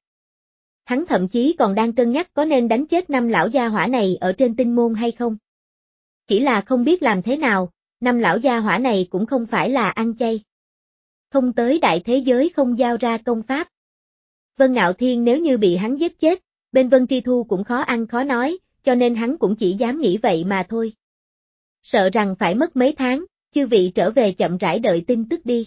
Hắn thậm chí còn đang cân nhắc có nên đánh chết năm lão gia hỏa này ở trên tinh môn hay không. Chỉ là không biết làm thế nào, năm lão gia hỏa này cũng không phải là ăn chay. Không tới đại thế giới không giao ra công pháp. Vân Ngạo Thiên nếu như bị hắn giết chết, bên Vân Tri Thu cũng khó ăn khó nói, cho nên hắn cũng chỉ dám nghĩ vậy mà thôi. Sợ rằng phải mất mấy tháng, chư vị trở về chậm rãi đợi tin tức đi.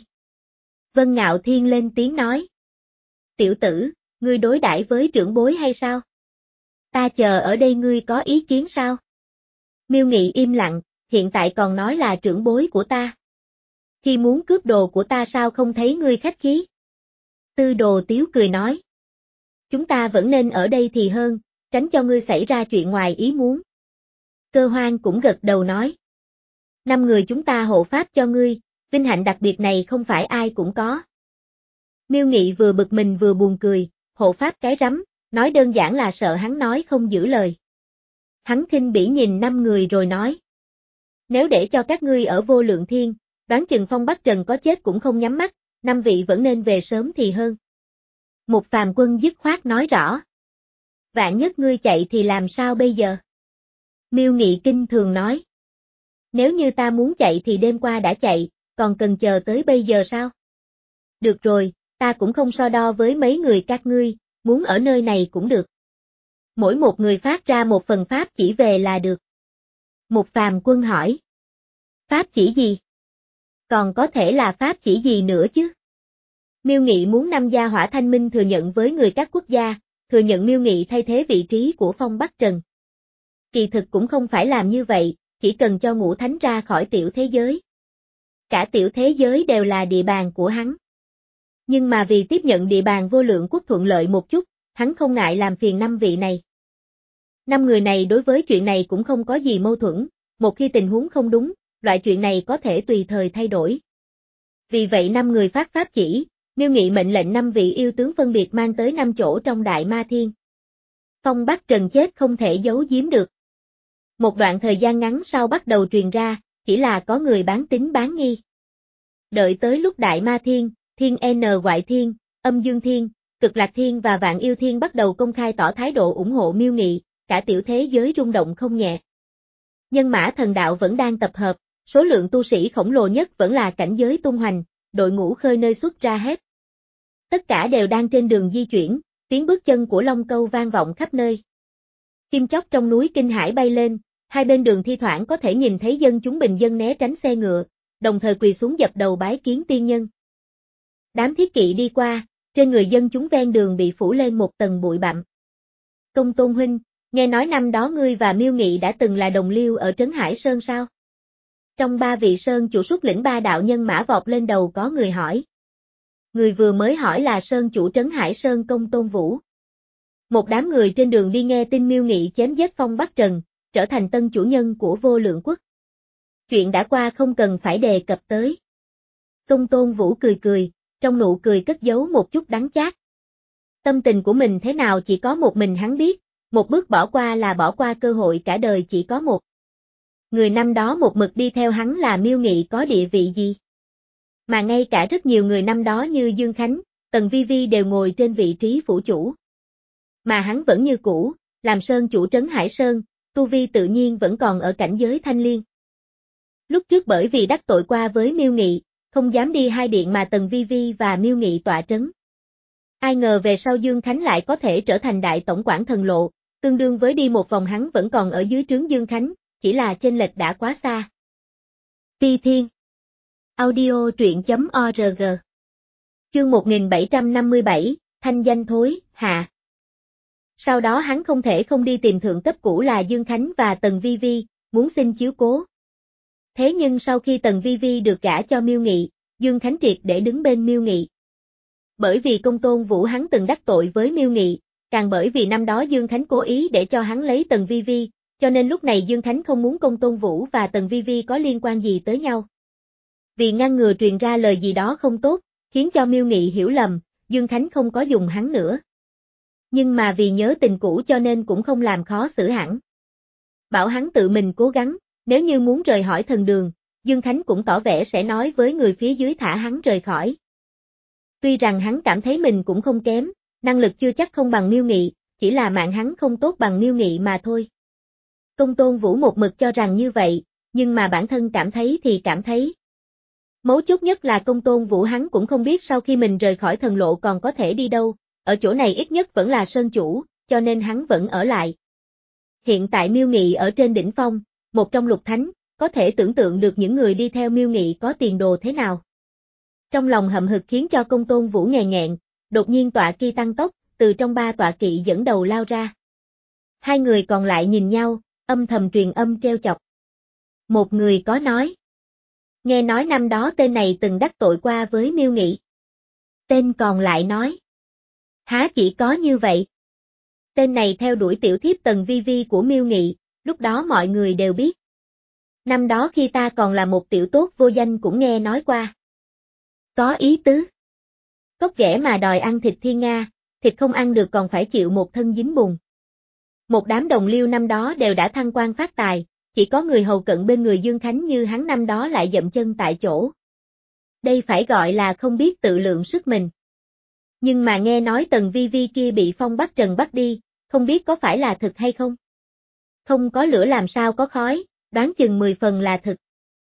Vân Ngạo Thiên lên tiếng nói. Tiểu tử, ngươi đối đãi với trưởng bối hay sao? Ta chờ ở đây ngươi có ý kiến sao? Miêu Nghị im lặng, hiện tại còn nói là trưởng bối của ta. Khi muốn cướp đồ của ta sao không thấy ngươi khách khí? Tư Đồ Tiếu cười nói. Chúng ta vẫn nên ở đây thì hơn, tránh cho ngươi xảy ra chuyện ngoài ý muốn. Cơ Hoan cũng gật đầu nói. Năm người chúng ta hộ pháp cho ngươi, vinh hạnh đặc biệt này không phải ai cũng có. Miêu Nghị vừa bực mình vừa buồn cười, hộ pháp cái rắm, nói đơn giản là sợ hắn nói không giữ lời. Hắn khinh bỉ nhìn năm người rồi nói. Nếu để cho các ngươi ở Vô Lượng Thiên, đoán chừng Phong Bắc Trần có chết cũng không nhắm mắt, năm vị vẫn nên về sớm thì hơn. Một phàm quân dứt khoát nói rõ. Vạn nhất ngươi chạy thì làm sao bây giờ? Miêu Nghị kinh thường nói. Nếu như ta muốn chạy thì đêm qua đã chạy, còn cần chờ tới bây giờ sao? Được rồi, ta cũng không so đo với mấy người các ngươi, muốn ở nơi này cũng được. Mỗi một người phát ra một phần pháp chỉ về là được. Một phàm quân hỏi. Pháp chỉ gì? Còn có thể là pháp chỉ gì nữa chứ? Miêu Nghị muốn năm gia hỏa thanh minh thừa nhận với người các quốc gia, thừa nhận Miêu Nghị thay thế vị trí của Phong Bắc Trần. Kỳ thực cũng không phải làm như vậy, chỉ cần cho Ngũ Thánh ra khỏi tiểu thế giới. Cả tiểu thế giới đều là địa bàn của hắn. Nhưng mà vì tiếp nhận địa bàn Vô Lượng Quốc thuận lợi một chút, hắn không ngại làm phiền năm vị này. Năm người này đối với chuyện này cũng không có gì mâu thuẫn, một khi tình huống không đúng, loại chuyện này có thể tùy thời thay đổi. Vì vậy năm người phát pháp chỉ, Miêu Nghị mệnh lệnh năm vị yêu tướng phân biệt mang tới năm chỗ trong Đại Ma Thiên. Phong Bắc Trần chết không thể giấu giếm được. Một đoạn thời gian ngắn sau bắt đầu truyền ra, chỉ là có người bán tín bán nghi. Đợi tới lúc Đại Ma Thiên, Thiên N Ngoại Thiên, Âm Dương Thiên, Cực Lạc Thiên và Vạn Yêu Thiên bắt đầu công khai tỏ thái độ ủng hộ Miêu Nghị, cả tiểu thế giới rung động không nhẹ. Nhân mã thần đạo vẫn đang tập hợp, số lượng tu sĩ khổng lồ nhất vẫn là cảnh giới tung hoành, đội ngũ khơi nơi xuất ra hết. Tất cả đều đang trên đường di chuyển, tiếng bước chân của Long Câu vang vọng khắp nơi. Chim chóc trong núi kinh hải bay lên, hai bên đường thi thoảng có thể nhìn thấy dân chúng bình dân né tránh xe ngựa, đồng thời quỳ xuống dập đầu bái kiến tiên nhân. Đám thiết kỵ đi qua, trên người dân chúng ven đường bị phủ lên một tầng bụi bặm. Công Tôn huynh, nghe nói năm đó ngươi và Miêu Nghị đã từng là đồng liêu ở Trấn Hải Sơn sao? Trong ba vị sơn chủ xuất lĩnh ba đạo nhân mã vọt lên đầu có người hỏi. Người vừa mới hỏi là sơn chủ Trấn Hải Sơn Công Tôn Vũ. Một đám người trên đường đi nghe tin Miêu Nghị chém giết Phong Bắc Trần, trở thành tân chủ nhân của Vô Lượng Quốc. Chuyện đã qua không cần phải đề cập tới. Công Tôn Vũ cười cười, trong nụ cười cất giấu một chút đắng chát. Tâm tình của mình thế nào chỉ có một mình hắn biết, một bước bỏ qua là bỏ qua cơ hội cả đời chỉ có một. Người năm đó một mực đi theo hắn là Miêu Nghị có địa vị gì? Mà ngay cả rất nhiều người năm đó như Dương Khánh, Tần Vi Vi đều ngồi trên vị trí phủ chủ. Mà hắn vẫn như cũ, làm sơn chủ Trấn Hải Sơn, tu vi tự nhiên vẫn còn ở cảnh giới thanh liên. Lúc trước bởi vì đắc tội qua với Miêu Nghị, không dám đi hai điện mà Tần Vi Vi và Miêu Nghị tọa trấn. Ai ngờ về sau Dương Khánh lại có thể trở thành đại tổng quản thần lộ, tương đương với đi một vòng hắn vẫn còn ở dưới trướng Dương Khánh, chỉ là chênh lệch đã quá xa. Ti Thiên Audio truyện.org Chương một nghìn bảy trăm năm mươi bảy, Thanh danh thối, hạ. Sau đó hắn không thể không đi tìm thượng cấp cũ là Dương Khánh và Tần Vi Vi, muốn xin chiếu cố. Thế nhưng sau khi Tần Vi Vi được gả cho Miêu Nghị, Dương Khánh triệt để đứng bên Miêu Nghị. Bởi vì Công Tôn Vũ hắn từng đắc tội với Miêu Nghị, càng bởi vì năm đó Dương Khánh cố ý để cho hắn lấy Tần Vi Vi, cho nên lúc này Dương Khánh không muốn Công Tôn Vũ và Tần Vi Vi có liên quan gì tới nhau. Vì ngăn ngừa truyền ra lời gì đó không tốt, khiến cho Miêu Nghị hiểu lầm, Dương Khánh không có dùng hắn nữa. Nhưng mà vì nhớ tình cũ cho nên cũng không làm khó xử hẳn. Bảo hắn tự mình cố gắng, nếu như muốn rời hỏi thần đường, Dương Khánh cũng tỏ vẻ sẽ nói với người phía dưới thả hắn rời khỏi. Tuy rằng hắn cảm thấy mình cũng không kém, năng lực chưa chắc không bằng Miêu Nghị, chỉ là mạng hắn không tốt bằng Miêu Nghị mà thôi. Công Tôn Vũ một mực cho rằng như vậy, nhưng mà bản thân cảm thấy thì cảm thấy. Mấu chốt nhất là Công Tôn Vũ hắn cũng không biết sau khi mình rời khỏi thần lộ còn có thể đi đâu, ở chỗ này ít nhất vẫn là sơn chủ, cho nên hắn vẫn ở lại. Hiện tại Miêu Nghị ở trên đỉnh phong, một trong lục thánh, có thể tưởng tượng được những người đi theo Miêu Nghị có tiền đồ thế nào. Trong lòng hậm hực khiến cho Công Tôn Vũ nghè nghẹn, đột nhiên tọa kỵ tăng tốc, từ trong ba tọa kỵ dẫn đầu lao ra. Hai người còn lại nhìn nhau, âm thầm truyền âm treo chọc. Một người có nói. Nghe nói năm đó tên này từng đắc tội qua với Miêu Nghị. Tên còn lại nói. Há chỉ có như vậy. Tên này theo đuổi tiểu thiếp Tần Vi Vi của Miêu Nghị, lúc đó mọi người đều biết. Năm đó khi ta còn là một tiểu tốt vô danh cũng nghe nói qua. Có ý tứ. Cốc ghẻ mà đòi ăn thịt thiên nga, thịt không ăn được còn phải chịu một thân dính bùn. Một đám đồng liêu năm đó đều đã thăng quan phát tài, chỉ có người hầu cận bên người Dương Khánh như hắn năm đó lại dậm chân tại chỗ. Đây phải gọi là không biết tự lượng sức mình. Nhưng mà nghe nói Tần Vi Vi kia bị Phong Bắc Trần bắt đi, không biết có phải là thực hay không? Không có lửa làm sao có khói, đoán chừng mười phần là thực.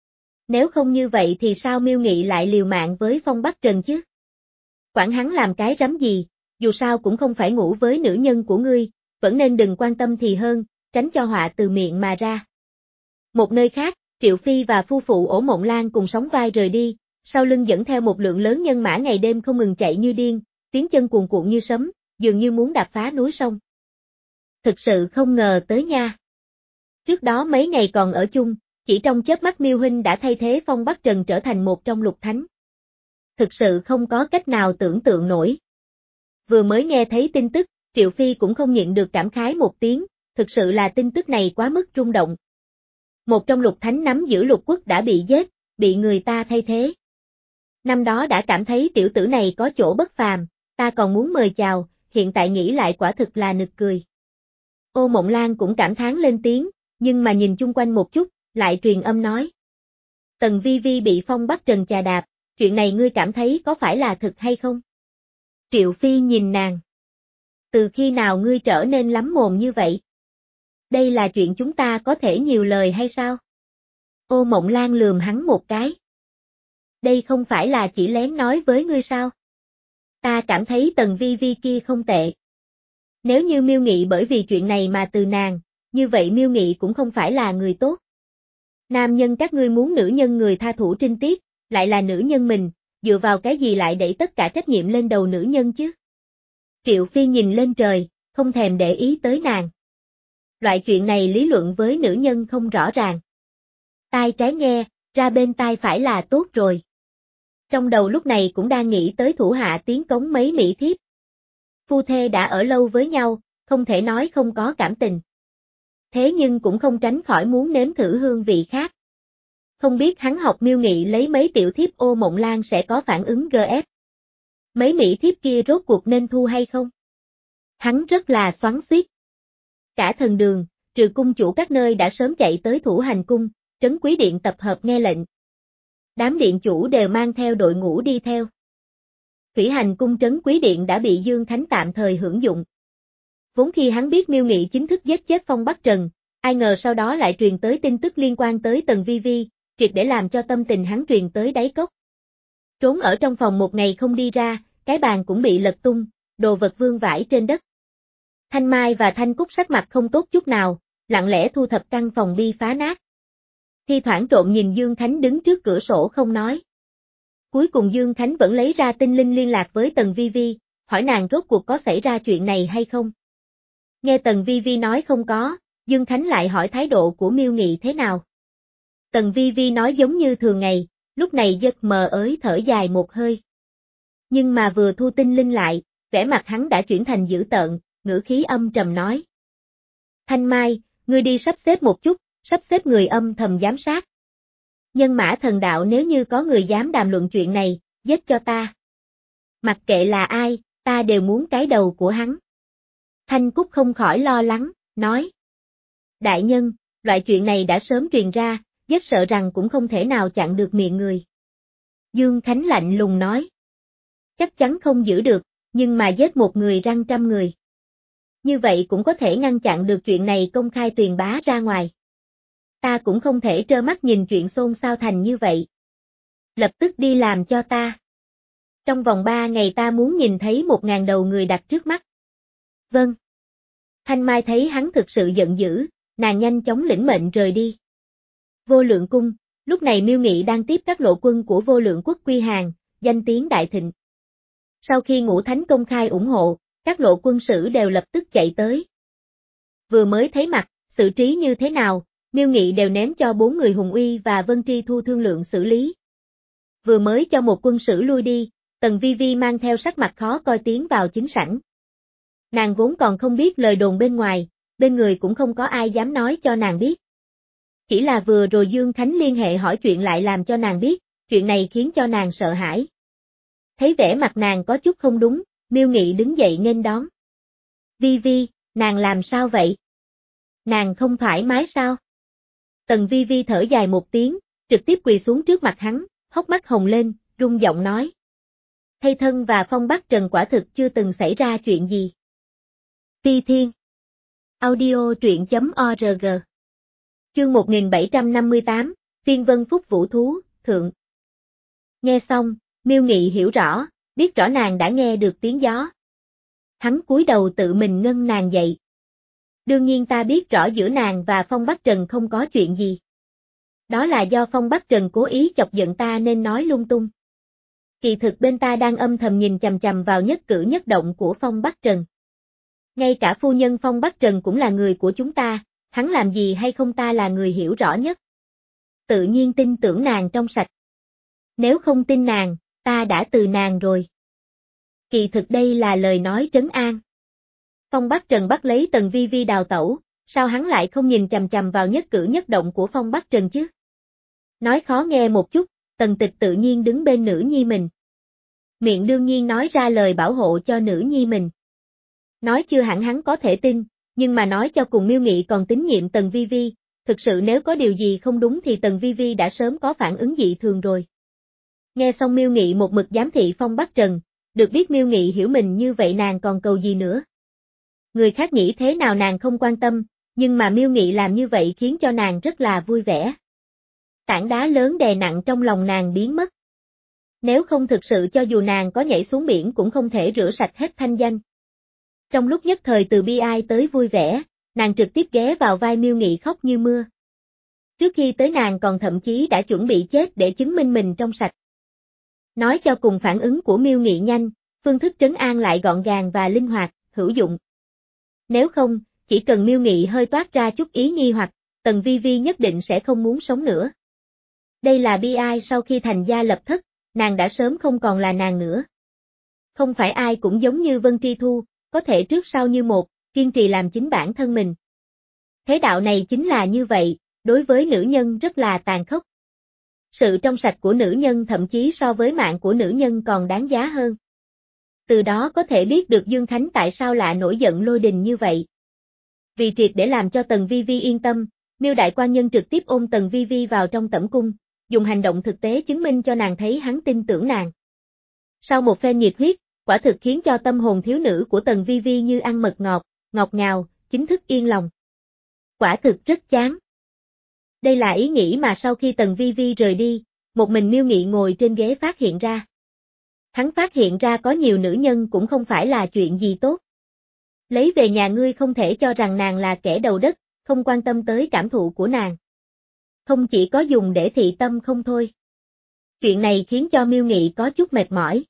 Nếu không như vậy thì sao Miêu Nghị lại liều mạng với Phong Bắc Trần chứ? Quản hắn làm cái rắm gì, dù sao cũng không phải ngủ với nữ nhân của ngươi, vẫn nên đừng quan tâm thì hơn, tránh cho họa từ miệng mà ra. Một nơi khác, Triệu Phi và phu phụ Ổ Mộng Lan cùng sóng vai rời đi, sau lưng dẫn theo một lượng lớn nhân mã ngày đêm không ngừng chạy như điên, tiếng chân cuồn cuộn như sấm, dường như muốn đạp phá núi sông. Thực sự không ngờ tới nha. Trước đó mấy ngày còn ở chung, chỉ trong chớp mắt Miêu huynh đã thay thế Phong Bắc Trần trở thành một trong lục thánh. Thực sự không có cách nào tưởng tượng nổi. Vừa mới nghe thấy tin tức, Triệu Phi cũng không nhịn được cảm khái một tiếng, thực sự là tin tức này quá mức rung động. Một trong lục thánh nắm giữ lục quốc đã bị giết, bị người ta thay thế. Năm đó đã cảm thấy tiểu tử này có chỗ bất phàm, ta còn muốn mời chào, hiện tại nghĩ lại quả thực là nực cười. Ô Mộng Lan cũng cảm thán lên tiếng, nhưng mà nhìn chung quanh một chút, lại truyền âm nói. Tần Vi Vi bị Phong Bắc Trần chà đạp, chuyện này ngươi cảm thấy có phải là thực hay không? Triệu Phi nhìn nàng. Từ khi nào ngươi trở nên lắm mồm như vậy? Đây là chuyện chúng ta có thể nhiều lời hay sao? Ô Mộng Lan lườm hắn một cái. Đây không phải là chỉ lén nói với ngươi sao? Ta cảm thấy Tần Vi Vi kia không tệ. Nếu như Miêu Nghị bởi vì chuyện này mà từ nàng, như vậy Miêu Nghị cũng không phải là người tốt. Nam nhân các ngươi muốn nữ nhân người tha thủ trinh tiết, lại là nữ nhân mình, dựa vào cái gì lại đẩy tất cả trách nhiệm lên đầu nữ nhân chứ? Triệu Phi nhìn lên trời, không thèm để ý tới nàng. Loại chuyện này lý luận với nữ nhân không rõ ràng. Tai trái nghe, ra bên tai phải là tốt rồi. Trong đầu lúc này cũng đang nghĩ tới thủ hạ tiến cống mấy mỹ thiếp. Phu thê đã ở lâu với nhau, không thể nói không có cảm tình. Thế nhưng cũng không tránh khỏi muốn nếm thử hương vị khác. Không biết hắn học Miêu Nghị lấy mấy tiểu thiếp Ô Mộng Lan sẽ có phản ứng gờ ép. Mấy mỹ thiếp kia rốt cuộc nên thu hay không? Hắn rất là xoắn xuýt. Cả thần đường, trừ cung chủ các nơi đã sớm chạy tới thủ hành cung, trấn quý điện tập hợp nghe lệnh. Đám điện chủ đều mang theo đội ngũ đi theo. Thủy hành cung trấn quý điện đã bị Dương Khánh tạm thời hưởng dụng. Vốn khi hắn biết Miêu Nghị chính thức giết chết Phong Bắc Trần, ai ngờ sau đó lại truyền tới tin tức liên quan tới Tần Vi Vi, triệt để làm cho tâm tình hắn truyền tới đáy cốc. Trốn ở trong phòng một ngày không đi ra, cái bàn cũng bị lật tung, đồ vật vương vãi trên đất. Thanh Mai và Thanh Cúc sắc mặt không tốt chút nào, lặng lẽ thu thập căn phòng bi phá nát. Thi thoảng trộm nhìn Dương Khánh đứng trước cửa sổ không nói. Cuối cùng Dương Khánh vẫn lấy ra tinh linh liên lạc với Tần Vi Vi, hỏi nàng rốt cuộc có xảy ra chuyện này hay không. Nghe Tần Vi Vi nói không có, Dương Khánh lại hỏi thái độ của Miêu Nghị thế nào. Tần Vi Vi nói giống như thường ngày, lúc này giật mờ ới thở dài một hơi. Nhưng mà vừa thu tinh linh lại, vẻ mặt hắn đã chuyển thành dữ tợn, ngữ khí âm trầm nói. Thanh Mai, ngươi đi sắp xếp một chút, sắp xếp người âm thầm giám sát. Nhân mã thần đạo nếu như có người dám đàm luận chuyện này, giết cho ta. Mặc kệ là ai, ta đều muốn cái đầu của hắn. Thanh Cúc không khỏi lo lắng, nói. Đại nhân, loại chuyện này đã sớm truyền ra, giết sợ rằng cũng không thể nào chặn được miệng người. Dương Khánh lạnh lùng nói. Chắc chắn không giữ được, nhưng mà giết một người răn trăm người. Như vậy cũng có thể ngăn chặn được chuyện này công khai truyền bá ra ngoài. Ta cũng không thể trơ mắt nhìn chuyện xôn xao thành như vậy. Lập tức đi làm cho ta. Trong vòng ba ngày ta muốn nhìn thấy một ngàn đầu người đặt trước mắt. Vâng. Thanh Mai thấy hắn thực sự giận dữ, nàng nhanh chóng lĩnh mệnh rời đi. Vô Lượng Cung, lúc này Miêu Nghị đang tiếp các lộ quân của Vô Lượng Quốc quy hàng, danh tiếng đại thịnh. Sau khi Ngũ Thánh công khai ủng hộ, các lộ quân sử đều lập tức chạy tới. Vừa mới thấy mặt, xử trí như thế nào, Miêu Nghị đều ném cho bốn người Hùng Uy và Vân Tri Thu thương lượng xử lý. Vừa mới cho một quân sử lui đi, Tần Vi Vi mang theo sắc mặt khó coi tiến vào chính sảnh. Nàng vốn còn không biết lời đồn bên ngoài, bên người cũng không có ai dám nói cho nàng biết. Chỉ là vừa rồi Dương Khánh liên hệ hỏi chuyện lại làm cho nàng biết, chuyện này khiến cho nàng sợ hãi. Thấy vẻ mặt nàng có chút không đúng, Miêu Nghị đứng dậy nghênh đón. Vi Vi, nàng làm sao vậy? Nàng không thoải mái sao? Tần Vi Vi thở dài một tiếng, trực tiếp quỳ xuống trước mặt hắn, hốc mắt hồng lên, run giọng nói. Thây Thân và Phong Bắc Trần quả thực chưa từng xảy ra chuyện gì. Ti Thiên. Audio truyện chấm org. Chương một nghìn bảy trăm năm mươi tám, Phiên Vân Phúc Vũ Thú, Thượng. Nghe xong, Miêu Nghị hiểu rõ, biết rõ nàng đã nghe được tiếng gió. Hắn cúi đầu tự mình nâng nàng dậy. Đương nhiên ta biết rõ giữa nàng và Phong Bắc Trần không có chuyện gì. Đó là do Phong Bắc Trần cố ý chọc giận ta nên nói lung tung. Kỳ thực bên ta đang âm thầm nhìn chằm chằm vào nhất cử nhất động của Phong Bắc Trần. Ngay cả phu nhân Phong Bắc Trần cũng là người của chúng ta, hắn làm gì hay không ta là người hiểu rõ nhất. Tự nhiên tin tưởng nàng trong sạch. Nếu không tin nàng, ta đã từ nàng rồi. Kỳ thực đây là lời nói trấn an. Phong Bắc Trần bắt lấy Tần Vi Vi đào tẩu, sao hắn lại không nhìn chằm chằm vào nhất cử nhất động của Phong Bắc Trần chứ? Nói khó nghe một chút, Tần Tịch tự nhiên đứng bên nữ nhi mình. Miệng đương nhiên nói ra lời bảo hộ cho nữ nhi mình. Nói chưa hẳn hắn có thể tin, nhưng mà nói cho cùng Miêu Nghị còn tín nhiệm Tần Vi Vi, thực sự nếu có điều gì không đúng thì Tần Vi Vi đã sớm có phản ứng dị thường rồi. Nghe xong Miêu Nghị một mực giám thị Phong Bắc Trần, được biết Miêu Nghị hiểu mình như vậy nàng còn cầu gì nữa. Người khác nghĩ thế nào nàng không quan tâm, nhưng mà Miêu Nghị làm như vậy khiến cho nàng rất là vui vẻ. Tảng đá lớn đè nặng trong lòng nàng biến mất. Nếu không thực sự cho dù nàng có nhảy xuống biển cũng không thể rửa sạch hết thanh danh. Trong lúc nhất thời từ bi ai tới vui vẻ, nàng trực tiếp ghé vào vai Miêu Nghị khóc như mưa. Trước khi tới nàng còn thậm chí đã chuẩn bị chết để chứng minh mình trong sạch. Nói cho cùng phản ứng của Miêu Nghị nhanh, phương thức trấn an lại gọn gàng và linh hoạt, hữu dụng. Nếu không, chỉ cần Miêu Nghị hơi toát ra chút ý nghi hoặc, Tần Vi Vi nhất định sẽ không muốn sống nữa. Đây là bi ai sau khi thành gia lập thất, nàng đã sớm không còn là nàng nữa. Không phải ai cũng giống như Vân Tri Thu, có thể trước sau như một, kiên trì làm chính bản thân mình. Thế đạo này chính là như vậy, đối với nữ nhân rất là tàn khốc. Sự trong sạch của nữ nhân thậm chí so với mạng của nữ nhân còn đáng giá hơn. Từ đó có thể biết được Dương Khánh tại sao lại nổi giận lôi đình như vậy. Vì triệt để làm cho Tần Vi Vi yên tâm, Miêu Đại Quan Nhân trực tiếp ôm Tần Vi Vi vào trong tẩm cung, dùng hành động thực tế chứng minh cho nàng thấy hắn tin tưởng nàng. Sau một phen nhiệt huyết, quả thực khiến cho tâm hồn thiếu nữ của Tần Vi Vi như ăn mật ngọt, ngọt ngào, chính thức yên lòng. Quả thực rất chán. Đây là ý nghĩ mà sau khi Tần Vi Vi rời đi, một mình Miêu Nghị ngồi trên ghế phát hiện ra. Hắn phát hiện ra có nhiều nữ nhân cũng không phải là chuyện gì tốt. Lấy về nhà ngươi không thể cho rằng nàng là kẻ đầu đất, không quan tâm tới cảm thụ của nàng. Không chỉ có dùng để thị tâm không thôi. Chuyện này khiến cho Miêu Nghị có chút mệt mỏi.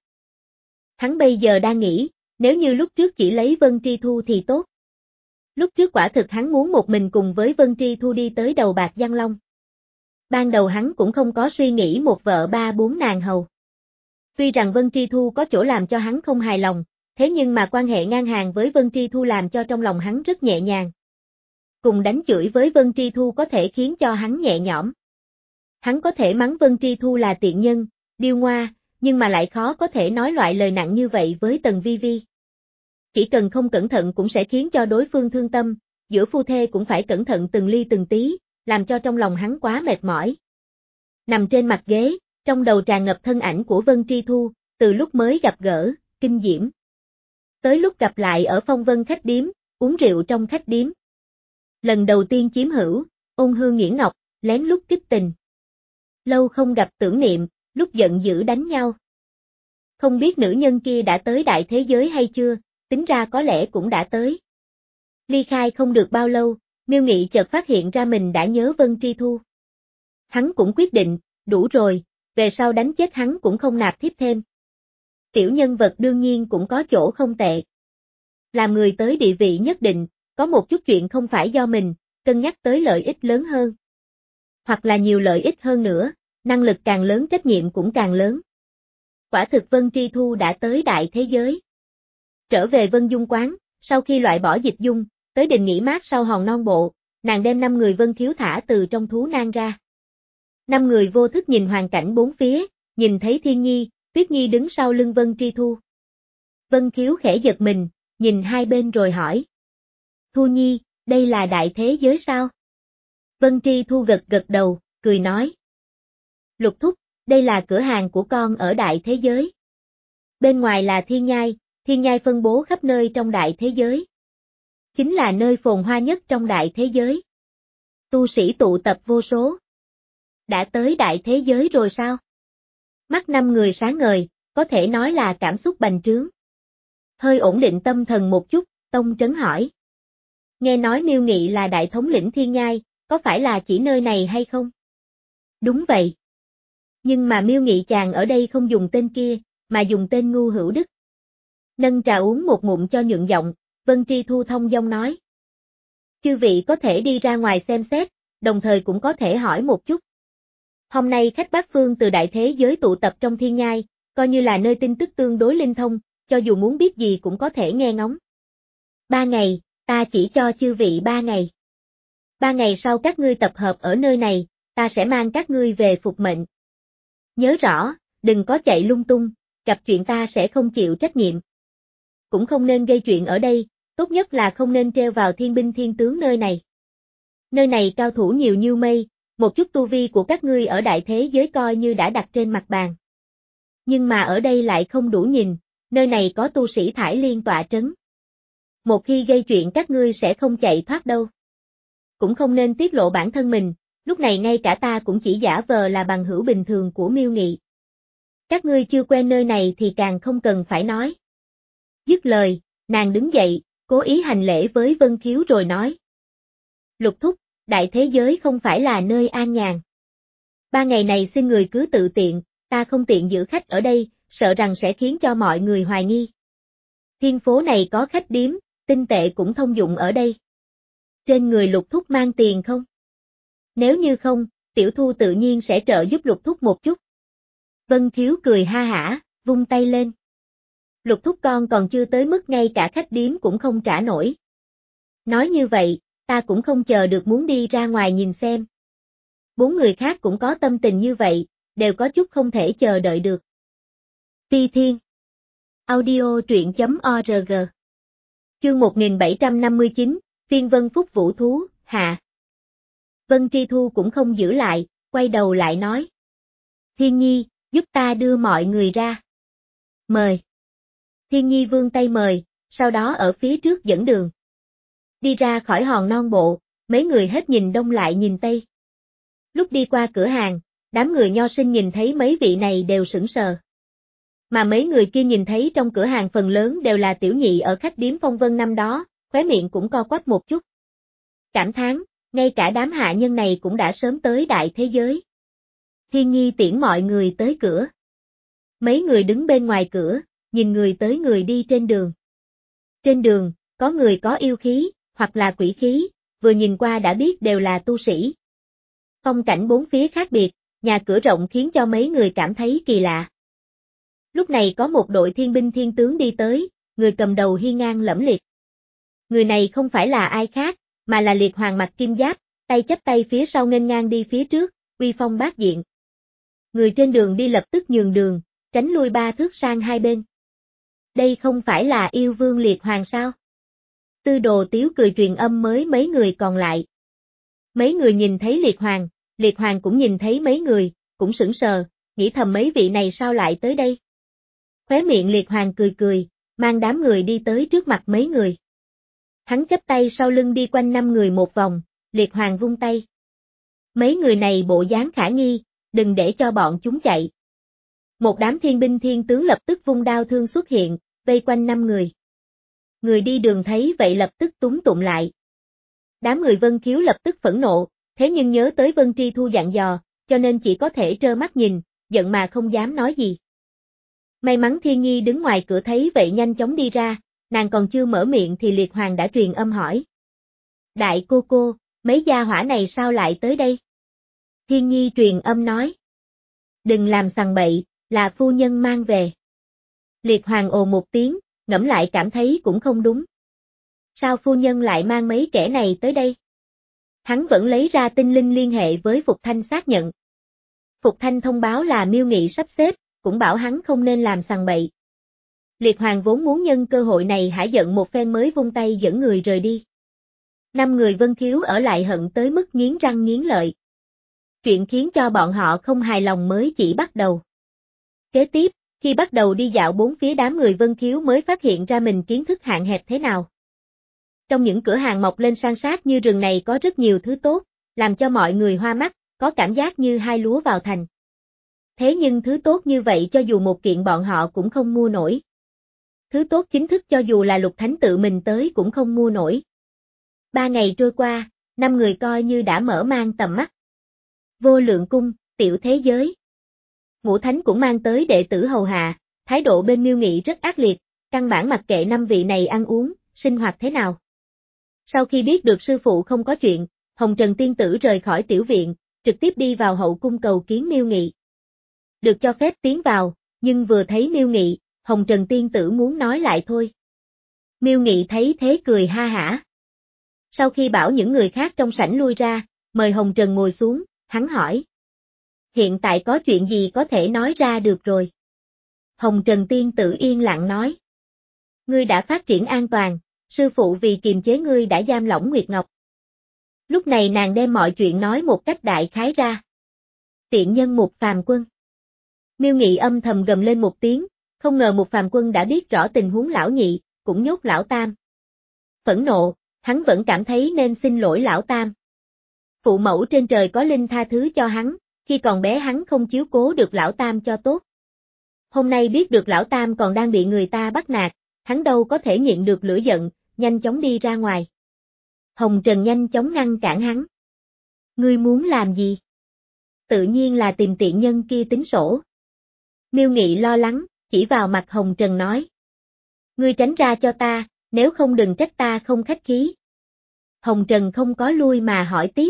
Hắn bây giờ đang nghĩ, nếu như lúc trước chỉ lấy Vân Tri Thu thì tốt. Lúc trước quả thực hắn muốn một mình cùng với Vân Tri Thu đi tới đầu bạc Giang Long. Ban đầu hắn cũng không có suy nghĩ một vợ ba bốn nàng hầu. Tuy rằng Vân Tri Thu có chỗ làm cho hắn không hài lòng, thế nhưng mà quan hệ ngang hàng với Vân Tri Thu làm cho trong lòng hắn rất nhẹ nhàng. Cùng đánh chửi với Vân Tri Thu có thể khiến cho hắn nhẹ nhõm. Hắn có thể mắng Vân Tri Thu là tiện nhân, điêu ngoa, nhưng mà lại khó có thể nói loại lời nặng như vậy với Tần Vi Vi. Chỉ cần không cẩn thận cũng sẽ khiến cho đối phương thương tâm, giữa phu thê cũng phải cẩn thận từng ly từng tí, làm cho trong lòng hắn quá mệt mỏi. Nằm trên mặt ghế, trong đầu tràn ngập thân ảnh của Vân Tri Thu, từ lúc mới gặp gỡ, kinh diễm. Tới lúc gặp lại ở Phong Vân khách điếm, uống rượu trong khách điếm. Lần đầu tiên chiếm hữu, ôn hương nghiễn ngọc, lén lút kích tình. Lâu không gặp tưởng niệm, lúc giận dữ đánh nhau. Không biết nữ nhân kia đã tới đại thế giới hay chưa, tính ra có lẽ cũng đã tới. Ly khai không được bao lâu, Miêu Nghị chợt phát hiện ra mình đã nhớ Vân Tri Thu. Hắn cũng quyết định, đủ rồi, về sau đánh chết hắn cũng không nạp thiếp thêm. Tiểu nhân vật đương nhiên cũng có chỗ không tệ. Làm người tới địa vị nhất định, có một chút chuyện không phải do mình, cân nhắc tới lợi ích lớn hơn. Hoặc là nhiều lợi ích hơn nữa, năng lực càng lớn trách nhiệm cũng càng lớn. Quả thực Vân Tri Thu đã tới đại thế giới. Trở về Vân Dung quán, sau khi loại bỏ Dịch Dung, tới đình nghỉ mát sau hòn non bộ, nàng đem năm người Vân Khiếu thả từ trong thú nang ra. Năm người vô thức nhìn hoàn cảnh bốn phía, nhìn thấy Thiên Nhi, Tuyết Nhi đứng sau lưng Vân Tri Thu. Vân Khiếu khẽ giật mình, nhìn hai bên rồi hỏi. Thu Nhi, đây là đại thế giới sao? Vân Tri Thu gật gật đầu, cười nói. Lục thúc, đây là cửa hàng của con ở đại thế giới. Bên ngoài là thiên nhai, thiên nhai phân bố khắp nơi trong đại thế giới. Chính là nơi phồn hoa nhất trong đại thế giới. Tu sĩ tụ tập vô số. Đã tới đại thế giới rồi sao? Mắt năm người sáng ngời, có thể nói là cảm xúc bành trướng. Hơi ổn định tâm thần một chút, Tông Trấn hỏi. Nghe nói Miêu Nghị là đại thống lĩnh thiên nhai, có phải là chỉ nơi này hay không? Đúng vậy. Nhưng mà Miêu Nghị chàng ở đây không dùng tên kia, mà dùng tên Ngu Hữu Đức. Nâng trà uống một ngụm cho nhượng giọng, Vân Tri Thu thông dong nói. Chư vị có thể đi ra ngoài xem xét, đồng thời cũng có thể hỏi một chút. Hôm nay khách bát phương từ đại thế giới tụ tập trong thiên nhai, coi như là nơi tin tức tương đối linh thông, cho dù muốn biết gì cũng có thể nghe ngóng. Ba ngày, ta chỉ cho chư vị ba ngày. Ba ngày sau các ngươi tập hợp ở nơi này, ta sẽ mang các ngươi về phục mệnh. Nhớ rõ, đừng có chạy lung tung, gặp chuyện ta sẽ không chịu trách nhiệm. Cũng không nên gây chuyện ở đây, tốt nhất là không nên treo vào thiên binh thiên tướng nơi này. Nơi này cao thủ nhiều như mây, một chút tu vi của các ngươi ở đại thế giới coi như đã đặt trên mặt bàn. Nhưng mà ở đây lại không đủ nhìn, nơi này có tu sĩ Thải Liên tọa trấn. Một khi gây chuyện các ngươi sẽ không chạy thoát đâu. Cũng không nên tiết lộ bản thân mình, lúc này ngay cả ta cũng chỉ giả vờ là bằng hữu bình thường của Miêu Nghị. Các ngươi chưa quen nơi này thì càng không cần phải nói. Dứt lời, nàng đứng dậy, cố ý hành lễ với Vân Khiếu rồi nói. Lục thúc, đại thế giới không phải là nơi an nhàn. Ba ngày này xin người cứ tự tiện, ta không tiện giữ khách ở đây, sợ rằng sẽ khiến cho mọi người hoài nghi. Thiên phố này có khách điếm, tinh tệ cũng thông dụng ở đây. Trên người Lục thúc mang tiền không? Nếu như không, Tiểu Thu tự nhiên sẽ trợ giúp Lục thúc một chút. Vân Khiếu cười ha hả, vung tay lên. Lục thúc con còn chưa tới mức ngay cả khách điếm cũng không trả nổi. Nói như vậy, ta cũng không chờ được muốn đi ra ngoài nhìn xem. Bốn người khác cũng có tâm tình như vậy, đều có chút không thể chờ đợi được. Ti Thiên Audio truyện chấm org Chương một nghìn bảy trăm năm mươi chín, Phiên Vân Phúc Vũ Thú, hạ. Vân Tri Thu cũng không giữ lại, quay đầu lại nói. Thiên Nhi, giúp ta đưa mọi người ra. Mời. Thiên Nhi vươn tay mời, sau đó ở phía trước dẫn đường. Đi ra khỏi hòn non bộ, mấy người hết nhìn đông lại nhìn tây. Lúc đi qua cửa hàng, đám người nho sinh nhìn thấy mấy vị này đều sững sờ. Mà mấy người kia nhìn thấy trong cửa hàng phần lớn đều là tiểu nhị ở khách điếm Phong Vân năm đó, khóe miệng cũng co quắp một chút. Cảm thán, ngay cả đám hạ nhân này cũng đã sớm tới đại thế giới. Thiên Nhi tiễn mọi người tới cửa. Mấy người đứng bên ngoài cửa, nhìn người tới người đi trên đường. Trên đường, có người có yêu khí, hoặc là quỷ khí, vừa nhìn qua đã biết đều là tu sĩ. Phong cảnh bốn phía khác biệt, nhà cửa rộng khiến cho mấy người cảm thấy kỳ lạ. Lúc này có một đội thiên binh thiên tướng đi tới, người cầm đầu hiên ngang lẫm liệt. Người này không phải là ai khác, mà là Liệt Hoàng mặc kim giáp, tay chắp tay phía sau nghênh ngang đi phía trước, uy phong bát diện. Người trên đường đi lập tức nhường đường, tránh lui ba thước sang hai bên. Đây không phải là yêu vương Liệt Hoàng sao? Tư Đồ Tiếu cười truyền âm mới mấy người còn lại. Mấy người nhìn thấy Liệt Hoàng, Liệt Hoàng cũng nhìn thấy mấy người, cũng sững sờ, nghĩ thầm mấy vị này sao lại tới đây. Khóe miệng Liệt Hoàng cười cười, mang đám người đi tới trước mặt mấy người. Hắn chắp tay sau lưng đi quanh năm người một vòng, Liệt Hoàng vung tay. Mấy người này bộ dáng khả nghi, đừng để cho bọn chúng chạy. Một đám thiên binh thiên tướng lập tức vung đao thương xuất hiện, vây quanh năm người. Người đi đường thấy vậy lập tức túm tụm lại. Đám người Vân Khiếu lập tức phẫn nộ, thế nhưng nhớ tới Vân Tri Thu dặn dò, cho nên chỉ có thể trơ mắt nhìn, giận mà không dám nói gì. May mắn Thiên Nhi đứng ngoài cửa thấy vậy nhanh chóng đi ra, nàng còn chưa mở miệng thì Liệt Hoàng đã truyền âm hỏi. Đại cô cô, mấy gia hỏa này sao lại tới đây? Thiên Nhi truyền âm nói. Đừng làm sằng bậy, là phu nhân mang về. Liệt Hoàng ồ một tiếng, ngẫm lại cảm thấy cũng không đúng. Sao phu nhân lại mang mấy kẻ này tới đây? Hắn vẫn lấy ra tinh linh liên hệ với Phục Thanh xác nhận. Phục Thanh thông báo là Miêu Nghị sắp xếp, cũng bảo hắn không nên làm sằng bậy. Liệt Hoàng vốn muốn nhân cơ hội này hả giận một phen mới vung tay dẫn người rời đi. Năm người Vân Khiếu ở lại hận tới mức nghiến răng nghiến lợi. Chuyện khiến cho bọn họ không hài lòng mới chỉ bắt đầu. Kế tiếp, khi bắt đầu đi dạo bốn phía đám người Vân Khiếu mới phát hiện ra mình kiến thức hạn hẹp thế nào. Trong những cửa hàng mọc lên san sát như rừng này có rất nhiều thứ tốt, làm cho mọi người hoa mắt, có cảm giác như hai lúa vào thành. Thế nhưng thứ tốt như vậy cho dù một kiện bọn họ cũng không mua nổi. Thứ tốt chính thức cho dù là Lục Thánh tự mình tới cũng không mua nổi. Ba ngày trôi qua, năm người coi như đã mở mang tầm mắt. Vô Lượng Cung, tiểu thế giới. Ngũ Thánh cũng mang tới đệ tử hầu hạ, thái độ bên Miêu Nghị rất ác liệt, căn bản mặc kệ năm vị này ăn uống, sinh hoạt thế nào. Sau khi biết được sư phụ không có chuyện, Hồng Trần tiên tử rời khỏi tiểu viện, trực tiếp đi vào hậu cung cầu kiến Miêu Nghị. Được cho phép tiến vào, nhưng vừa thấy Miêu Nghị, Hồng Trần tiên tử muốn nói lại thôi. Miêu Nghị thấy thế cười ha hả. Sau khi bảo những người khác trong sảnh lui ra, mời Hồng Trần ngồi xuống, hắn hỏi. Hiện tại có chuyện gì có thể nói ra được rồi? Hồng Trần tiên tử yên lặng nói. Ngươi đã phát triển an toàn, sư phụ vì kiềm chế ngươi đã giam lỏng Nguyệt Ngọc. Lúc này nàng đem mọi chuyện nói một cách đại khái ra. Tiện nhân Mục Phàm Quân. Miêu Nghị âm thầm gầm lên một tiếng, không ngờ Mục Phàm Quân đã biết rõ tình huống lão nhị, cũng nhốt lão tam. Phẫn nộ, hắn vẫn cảm thấy nên xin lỗi lão tam. Phụ mẫu trên trời có linh tha thứ cho hắn, khi còn bé hắn không chiếu cố được lão tam cho tốt. Hôm nay biết được lão tam còn đang bị người ta bắt nạt, hắn đâu có thể nhịn được lửa giận, nhanh chóng đi ra ngoài. Hồng Trần nhanh chóng ngăn cản hắn. Ngươi muốn làm gì? Tự nhiên là tìm tiện nhân kia tính sổ. Miêu Nghị lo lắng, chỉ vào mặt Hồng Trần nói. Ngươi tránh ra cho ta, nếu không đừng trách ta không khách khí. Hồng Trần không có lui mà hỏi tiếp.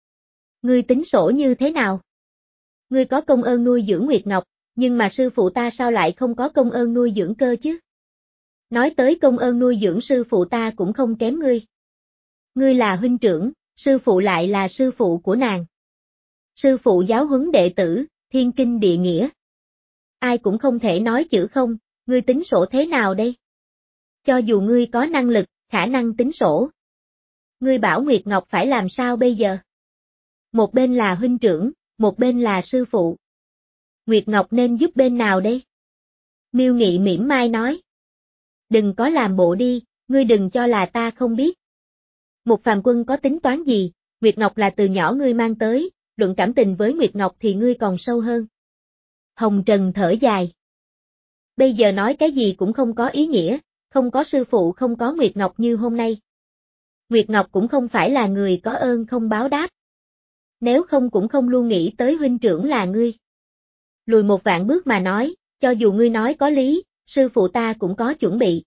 Ngươi tính sổ như thế nào? Ngươi có công ơn nuôi dưỡng Nguyệt Ngọc, nhưng mà sư phụ ta sao lại không có công ơn nuôi dưỡng cơ chứ? Nói tới công ơn nuôi dưỡng sư phụ ta cũng không kém ngươi. Ngươi là huynh trưởng, sư phụ lại là sư phụ của nàng. Sư phụ giáo huấn đệ tử, thiên kinh địa nghĩa. Ai cũng không thể nói chữ không, ngươi tính sổ thế nào đây? Cho dù ngươi có năng lực, khả năng tính sổ. Ngươi bảo Nguyệt Ngọc phải làm sao bây giờ? Một bên là huynh trưởng, một bên là sư phụ. Nguyệt Ngọc nên giúp bên nào đây? Miêu Nghị mỉm mai nói. Đừng có làm bộ đi, ngươi đừng cho là ta không biết. Mục Phàm Quân có tính toán gì, Nguyệt Ngọc là từ nhỏ ngươi mang tới, luận cảm tình với Nguyệt Ngọc thì ngươi còn sâu hơn. Hồng Trần thở dài. Bây giờ nói cái gì cũng không có ý nghĩa, không có sư phụ không có Nguyệt Ngọc như hôm nay. Nguyệt Ngọc cũng không phải là người có ơn không báo đáp. Nếu không cũng không luôn nghĩ tới huynh trưởng là ngươi. Lùi một vạn bước mà nói, cho dù ngươi nói có lý, sư phụ ta cũng có chuẩn bị.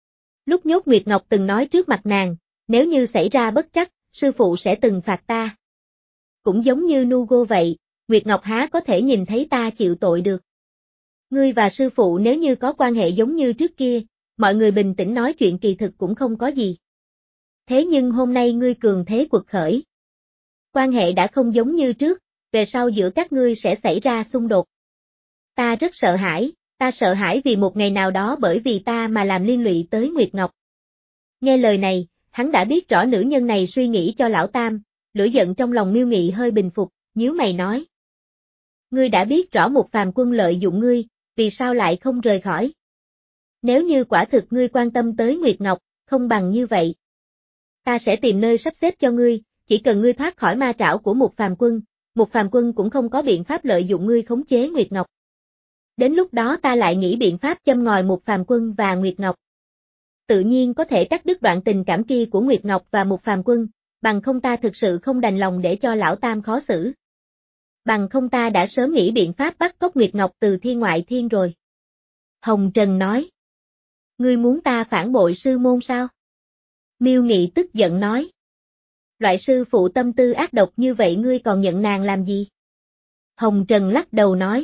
Lúc nhốt Nguyệt Ngọc từng nói trước mặt nàng, nếu như xảy ra bất trắc, sư phụ sẽ từng phạt ta. Cũng giống như Nugo vậy, Nguyệt Ngọc há có thể nhìn thấy ta chịu tội được. Ngươi và sư phụ nếu như có quan hệ giống như trước kia, mọi người bình tĩnh nói chuyện kỳ thực cũng không có gì. Thế nhưng hôm nay ngươi cường thế quật khởi. Quan hệ đã không giống như trước, về sau giữa các ngươi sẽ xảy ra xung đột. Ta rất sợ hãi, ta sợ hãi vì một ngày nào đó bởi vì ta mà làm liên lụy tới Nguyệt Ngọc. Nghe lời này, hắn đã biết rõ nữ nhân này suy nghĩ cho lão tam, lửa giận trong lòng Miêu Nghị hơi bình phục, nhíu mày nói. Ngươi đã biết rõ một phàm quân lợi dụng ngươi, vì sao lại không rời khỏi? Nếu như quả thực ngươi quan tâm tới Nguyệt Ngọc, không bằng như vậy. Ta sẽ tìm nơi sắp xếp cho ngươi, chỉ cần ngươi thoát khỏi ma trảo của một phàm quân, một phàm quân cũng không có biện pháp lợi dụng ngươi khống chế Nguyệt Ngọc. Đến lúc đó ta lại nghĩ biện pháp châm ngòi một phàm quân và Nguyệt Ngọc. Tự nhiên có thể cắt đứt đoạn tình cảm kia của Nguyệt Ngọc và một phàm quân, bằng không ta thực sự không đành lòng để cho lão tam khó xử. Bằng không ta đã sớm nghĩ biện pháp bắt cóc Nguyệt Ngọc từ thiên ngoại thiên rồi. Hồng Trần nói. Ngươi muốn ta phản bội sư môn sao? Miêu Nghị tức giận nói. Loại sư phụ tâm tư ác độc như vậy ngươi còn nhận nàng làm gì? Hồng Trần lắc đầu nói.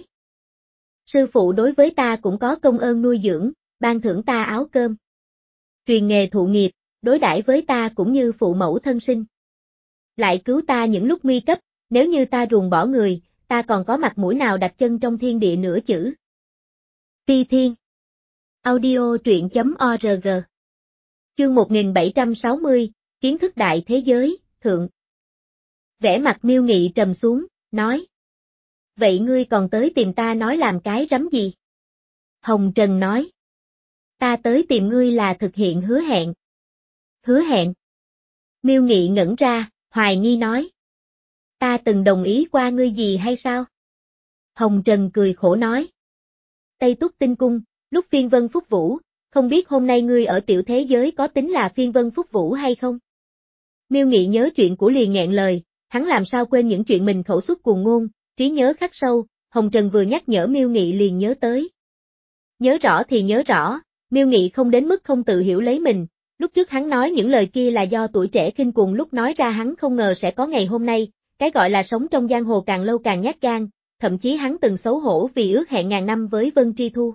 Sư phụ đối với ta cũng có công ơn nuôi dưỡng, ban thưởng ta áo cơm. Truyền nghề thụ nghiệp, đối đãi với ta cũng như phụ mẫu thân sinh. Lại cứu ta những lúc nguy cấp, nếu như ta ruồng bỏ người, ta còn có mặt mũi nào đặt chân trong thiên địa nửa chữ. Ti Thiên. Audio truyện chấm org. Chương một nghìn bảy trăm sáu mươi, Kiến thức đại thế giới, thượng. Vẻ mặt Miêu Nghị trầm xuống, nói. Vậy ngươi còn tới tìm ta nói làm cái rắm gì? Hồng Trần nói. Ta tới tìm ngươi là thực hiện hứa hẹn. Hứa hẹn? Miêu Nghị ngẩn ra, hoài nghi nói. Ta từng đồng ý qua ngươi gì hay sao? Hồng Trần cười khổ nói. Tây Túc Tinh Cung, lúc phiên vân phúc vũ, không biết hôm nay ngươi ở tiểu thế giới có tính là phiên vân phúc vũ hay không? Miêu Nghị nhớ chuyện của liền nghẹn lời, hắn làm sao quên những chuyện mình khẩu xuất cuồng ngôn, trí nhớ khắc sâu, Hồng Trần vừa nhắc nhở Miêu Nghị liền nhớ tới. Nhớ rõ thì nhớ rõ, Miêu Nghị không đến mức không tự hiểu lấy mình, lúc trước hắn nói những lời kia là do tuổi trẻ khinh cuồng lúc nói ra hắn không ngờ sẽ có ngày hôm nay, cái gọi là sống trong giang hồ càng lâu càng nhát gan, thậm chí hắn từng xấu hổ vì ước hẹn ngàn năm với Vân Tri Thu.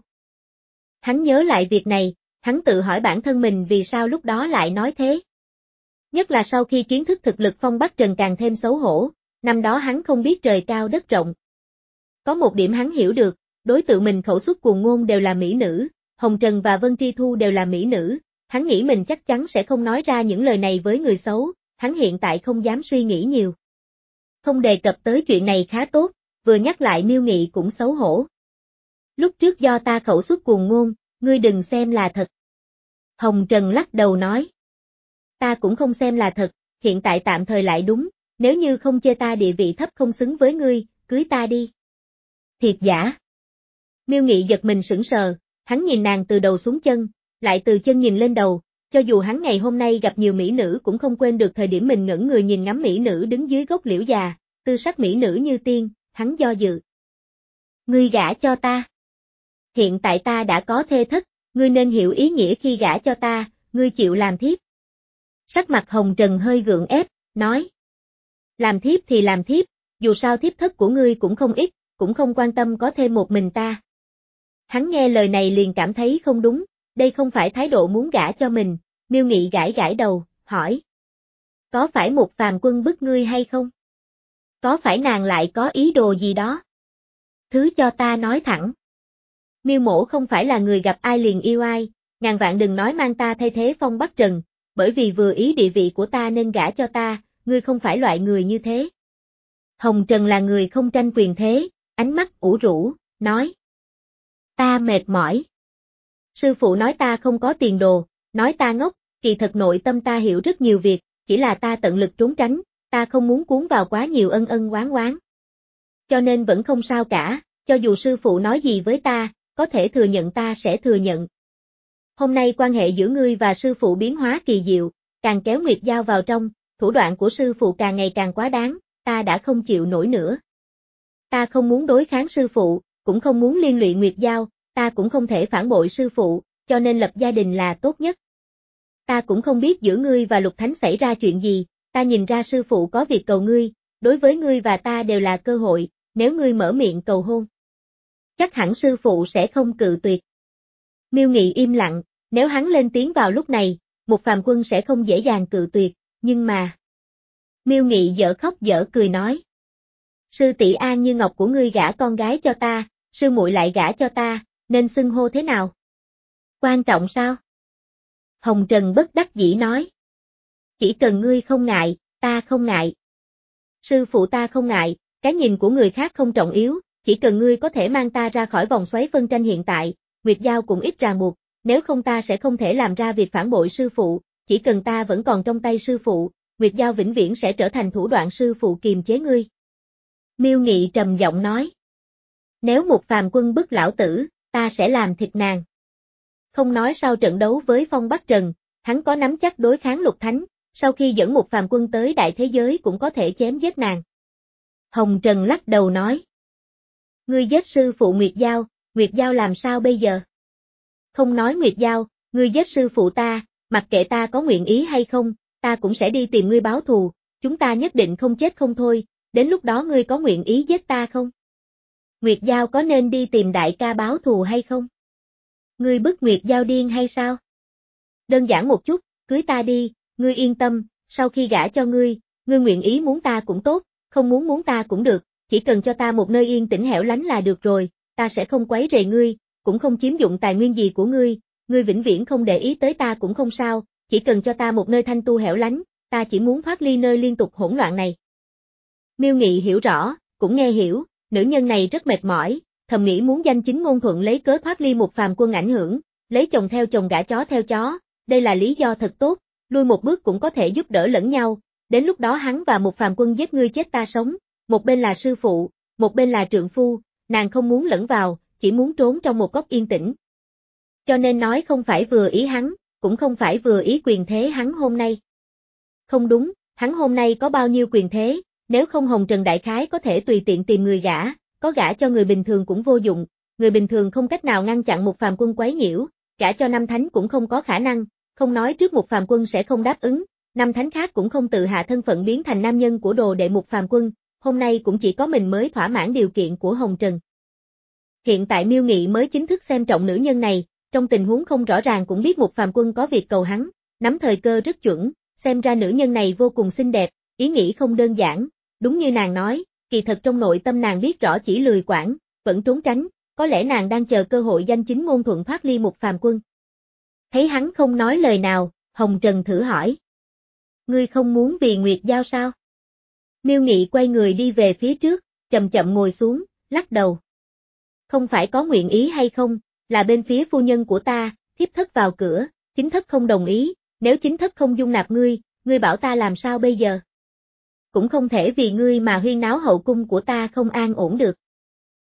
Hắn nhớ lại việc này, hắn tự hỏi bản thân mình vì sao lúc đó lại nói thế. Nhất là sau khi kiến thức thực lực Phong Bắc Trần càng thêm xấu hổ, năm đó hắn không biết trời cao đất rộng. Có một điểm hắn hiểu được, đối tượng mình khẩu xuất cuồng ngôn đều là mỹ nữ, Hồng Trần và Vân Tri Thu đều là mỹ nữ, hắn nghĩ mình chắc chắn sẽ không nói ra những lời này với người xấu, hắn hiện tại không dám suy nghĩ nhiều. Không đề cập tới chuyện này khá tốt, vừa nhắc lại Miêu Nghị cũng xấu hổ. Lúc trước do ta khẩu xuất cuồng ngôn, ngươi đừng xem là thật. Hồng Trần lắc đầu nói. Ta cũng không xem là thật, hiện tại tạm thời lại đúng, nếu như không chê ta địa vị thấp không xứng với ngươi, cưới ta đi. Thiệt giả. Miêu Nghị giật mình sững sờ, hắn nhìn nàng từ đầu xuống chân, lại từ chân nhìn lên đầu, cho dù hắn ngày hôm nay gặp nhiều mỹ nữ cũng không quên được thời điểm mình ngẩn người nhìn ngắm mỹ nữ đứng dưới gốc liễu già, tư sắc mỹ nữ như tiên, hắn do dự. Ngươi gả cho ta. Hiện tại ta đã có thê thất, ngươi nên hiểu ý nghĩa khi gả cho ta, ngươi chịu làm thiếp. Sắc mặt Hồng Trần hơi gượng ép, nói. Làm thiếp thì làm thiếp, dù sao thiếp thất của ngươi cũng không ít, cũng không quan tâm có thêm một mình ta. Hắn nghe lời này liền cảm thấy không đúng, đây không phải thái độ muốn gả cho mình, Miêu Nghị gãi gãi đầu, hỏi. Có phải một phàm quân bức ngươi hay không? Có phải nàng lại có ý đồ gì đó? Thứ cho ta nói thẳng. Miêu Mỗ không phải là người gặp ai liền yêu ai, ngàn vạn đừng nói mang ta thay thế Phong Bắc Trần, bởi vì vừa ý địa vị của ta nên gả cho ta, ngươi không phải loại người như thế. Hồng Trần là người không tranh quyền thế, ánh mắt ủ rũ, nói. Ta mệt mỏi. Sư phụ nói ta không có tiền đồ, nói ta ngốc, kỳ thật nội tâm ta hiểu rất nhiều việc, chỉ là ta tận lực trốn tránh, ta không muốn cuốn vào quá nhiều ân ân oán oán. Cho nên vẫn không sao cả, cho dù sư phụ nói gì với ta, có thể thừa nhận ta sẽ thừa nhận. Hôm nay quan hệ giữa ngươi và sư phụ biến hóa kỳ diệu, càng kéo Nguyệt Giao vào trong, thủ đoạn của sư phụ càng ngày càng quá đáng, ta đã không chịu nổi nữa. Ta không muốn đối kháng sư phụ, cũng không muốn liên lụy Nguyệt Giao, ta cũng không thể phản bội sư phụ, cho nên lập gia đình là tốt nhất. Ta cũng không biết giữa ngươi và Lục Thánh xảy ra chuyện gì, ta nhìn ra sư phụ có việc cầu ngươi, đối với ngươi và ta đều là cơ hội, nếu ngươi mở miệng cầu hôn. Chắc hẳn sư phụ sẽ không cự tuyệt. Miêu Nghị im lặng, nếu hắn lên tiếng vào lúc này, một phàm quân sẽ không dễ dàng cự tuyệt, nhưng mà... Miêu Nghị dở khóc dở cười nói. Sư tỷ An Như Ngọc của ngươi gả con gái cho ta, sư muội lại gả cho ta, nên xưng hô thế nào? Quan trọng sao? Hồng Trần bất đắc dĩ nói. Chỉ cần ngươi không ngại, ta không ngại. Sư phụ ta không ngại, cái nhìn của người khác không trọng yếu, chỉ cần ngươi có thể mang ta ra khỏi vòng xoáy phân tranh hiện tại, Nguyệt Giao cũng ít ràng buộc, nếu không ta sẽ không thể làm ra việc phản bội sư phụ, chỉ cần ta vẫn còn trong tay sư phụ, Nguyệt Giao vĩnh viễn sẽ trở thành thủ đoạn sư phụ kiềm chế ngươi. Miêu Nghị trầm giọng nói. Nếu một phàm quân bức lão tử, ta sẽ làm thịt nàng. Không nói sau trận đấu với Phong Bắc Trần, hắn có nắm chắc đối kháng Lục Thánh, sau khi dẫn một phàm quân tới đại thế giới cũng có thể chém giết nàng. Hồng Trần lắc đầu nói. Ngươi giết sư phụ Nguyệt Giao, Nguyệt Giao làm sao bây giờ? Không nói Nguyệt Giao, ngươi giết sư phụ ta, mặc kệ ta có nguyện ý hay không, ta cũng sẽ đi tìm ngươi báo thù, chúng ta nhất định không chết không thôi, đến lúc đó ngươi có nguyện ý giết ta không? Nguyệt Giao có nên đi tìm đại ca báo thù hay không? Ngươi bức Nguyệt Giao điên hay sao? Đơn giản một chút, cưới ta đi, ngươi yên tâm, sau khi gả cho ngươi, ngươi nguyện ý muốn ta cũng tốt, không muốn muốn ta cũng được, chỉ cần cho ta một nơi yên tĩnh hẻo lánh là được rồi, ta sẽ không quấy rầy ngươi, cũng không chiếm dụng tài nguyên gì của ngươi, ngươi vĩnh viễn không để ý tới ta cũng không sao, chỉ cần cho ta một nơi thanh tu hẻo lánh, ta chỉ muốn thoát ly nơi liên tục hỗn loạn này. Miêu Nghị hiểu rõ, cũng nghe hiểu, nữ nhân này rất mệt mỏi, thầm nghĩ muốn danh chính ngôn thuận lấy cớ thoát ly một phàm quân ảnh hưởng, lấy chồng theo chồng gả chó theo chó, đây là lý do thật tốt, lui một bước cũng có thể giúp đỡ lẫn nhau, đến lúc đó hắn và một phàm quân giết ngươi chết ta sống, một bên là sư phụ, một bên là trượng phu, nàng không muốn lẫn vào, chỉ muốn trốn trong một góc yên tĩnh. Cho nên nói không phải vừa ý hắn, cũng không phải vừa ý quyền thế hắn hôm nay. Không đúng, hắn hôm nay có bao nhiêu quyền thế, nếu không Hồng Trần đại khái có thể tùy tiện tìm người gả, có gả cho người bình thường cũng vô dụng, người bình thường không cách nào ngăn chặn một phàm quân quấy nhiễu, gả cho năm thánh cũng không có khả năng, không nói trước một phàm quân sẽ không đáp ứng, năm thánh khác cũng không tự hạ thân phận biến thành nam nhân của đồ đệ một phàm quân, hôm nay cũng chỉ có mình mới thỏa mãn điều kiện của Hồng Trần. Hiện tại Miêu Nghị mới chính thức xem trọng nữ nhân này, trong tình huống không rõ ràng cũng biết một phàm quân có việc cầu hắn, nắm thời cơ rất chuẩn, xem ra nữ nhân này vô cùng xinh đẹp, ý nghĩ không đơn giản, đúng như nàng nói, kỳ thật trong nội tâm nàng biết rõ chỉ lười quản, vẫn trốn tránh, có lẽ nàng đang chờ cơ hội danh chính ngôn thuận thoát ly một phàm quân. Thấy hắn không nói lời nào, Hồng Trần thử hỏi. Ngươi không muốn vì Nguyệt Giao sao? Miêu Nghị quay người đi về phía trước, chậm chậm ngồi xuống, lắc đầu. Không phải có nguyện ý hay không, là bên phía phu nhân của ta, thiếp thất vào cửa, chính thất không đồng ý, nếu chính thất không dung nạp ngươi, ngươi bảo ta làm sao bây giờ? Cũng không thể vì ngươi mà huyên náo hậu cung của ta không an ổn được.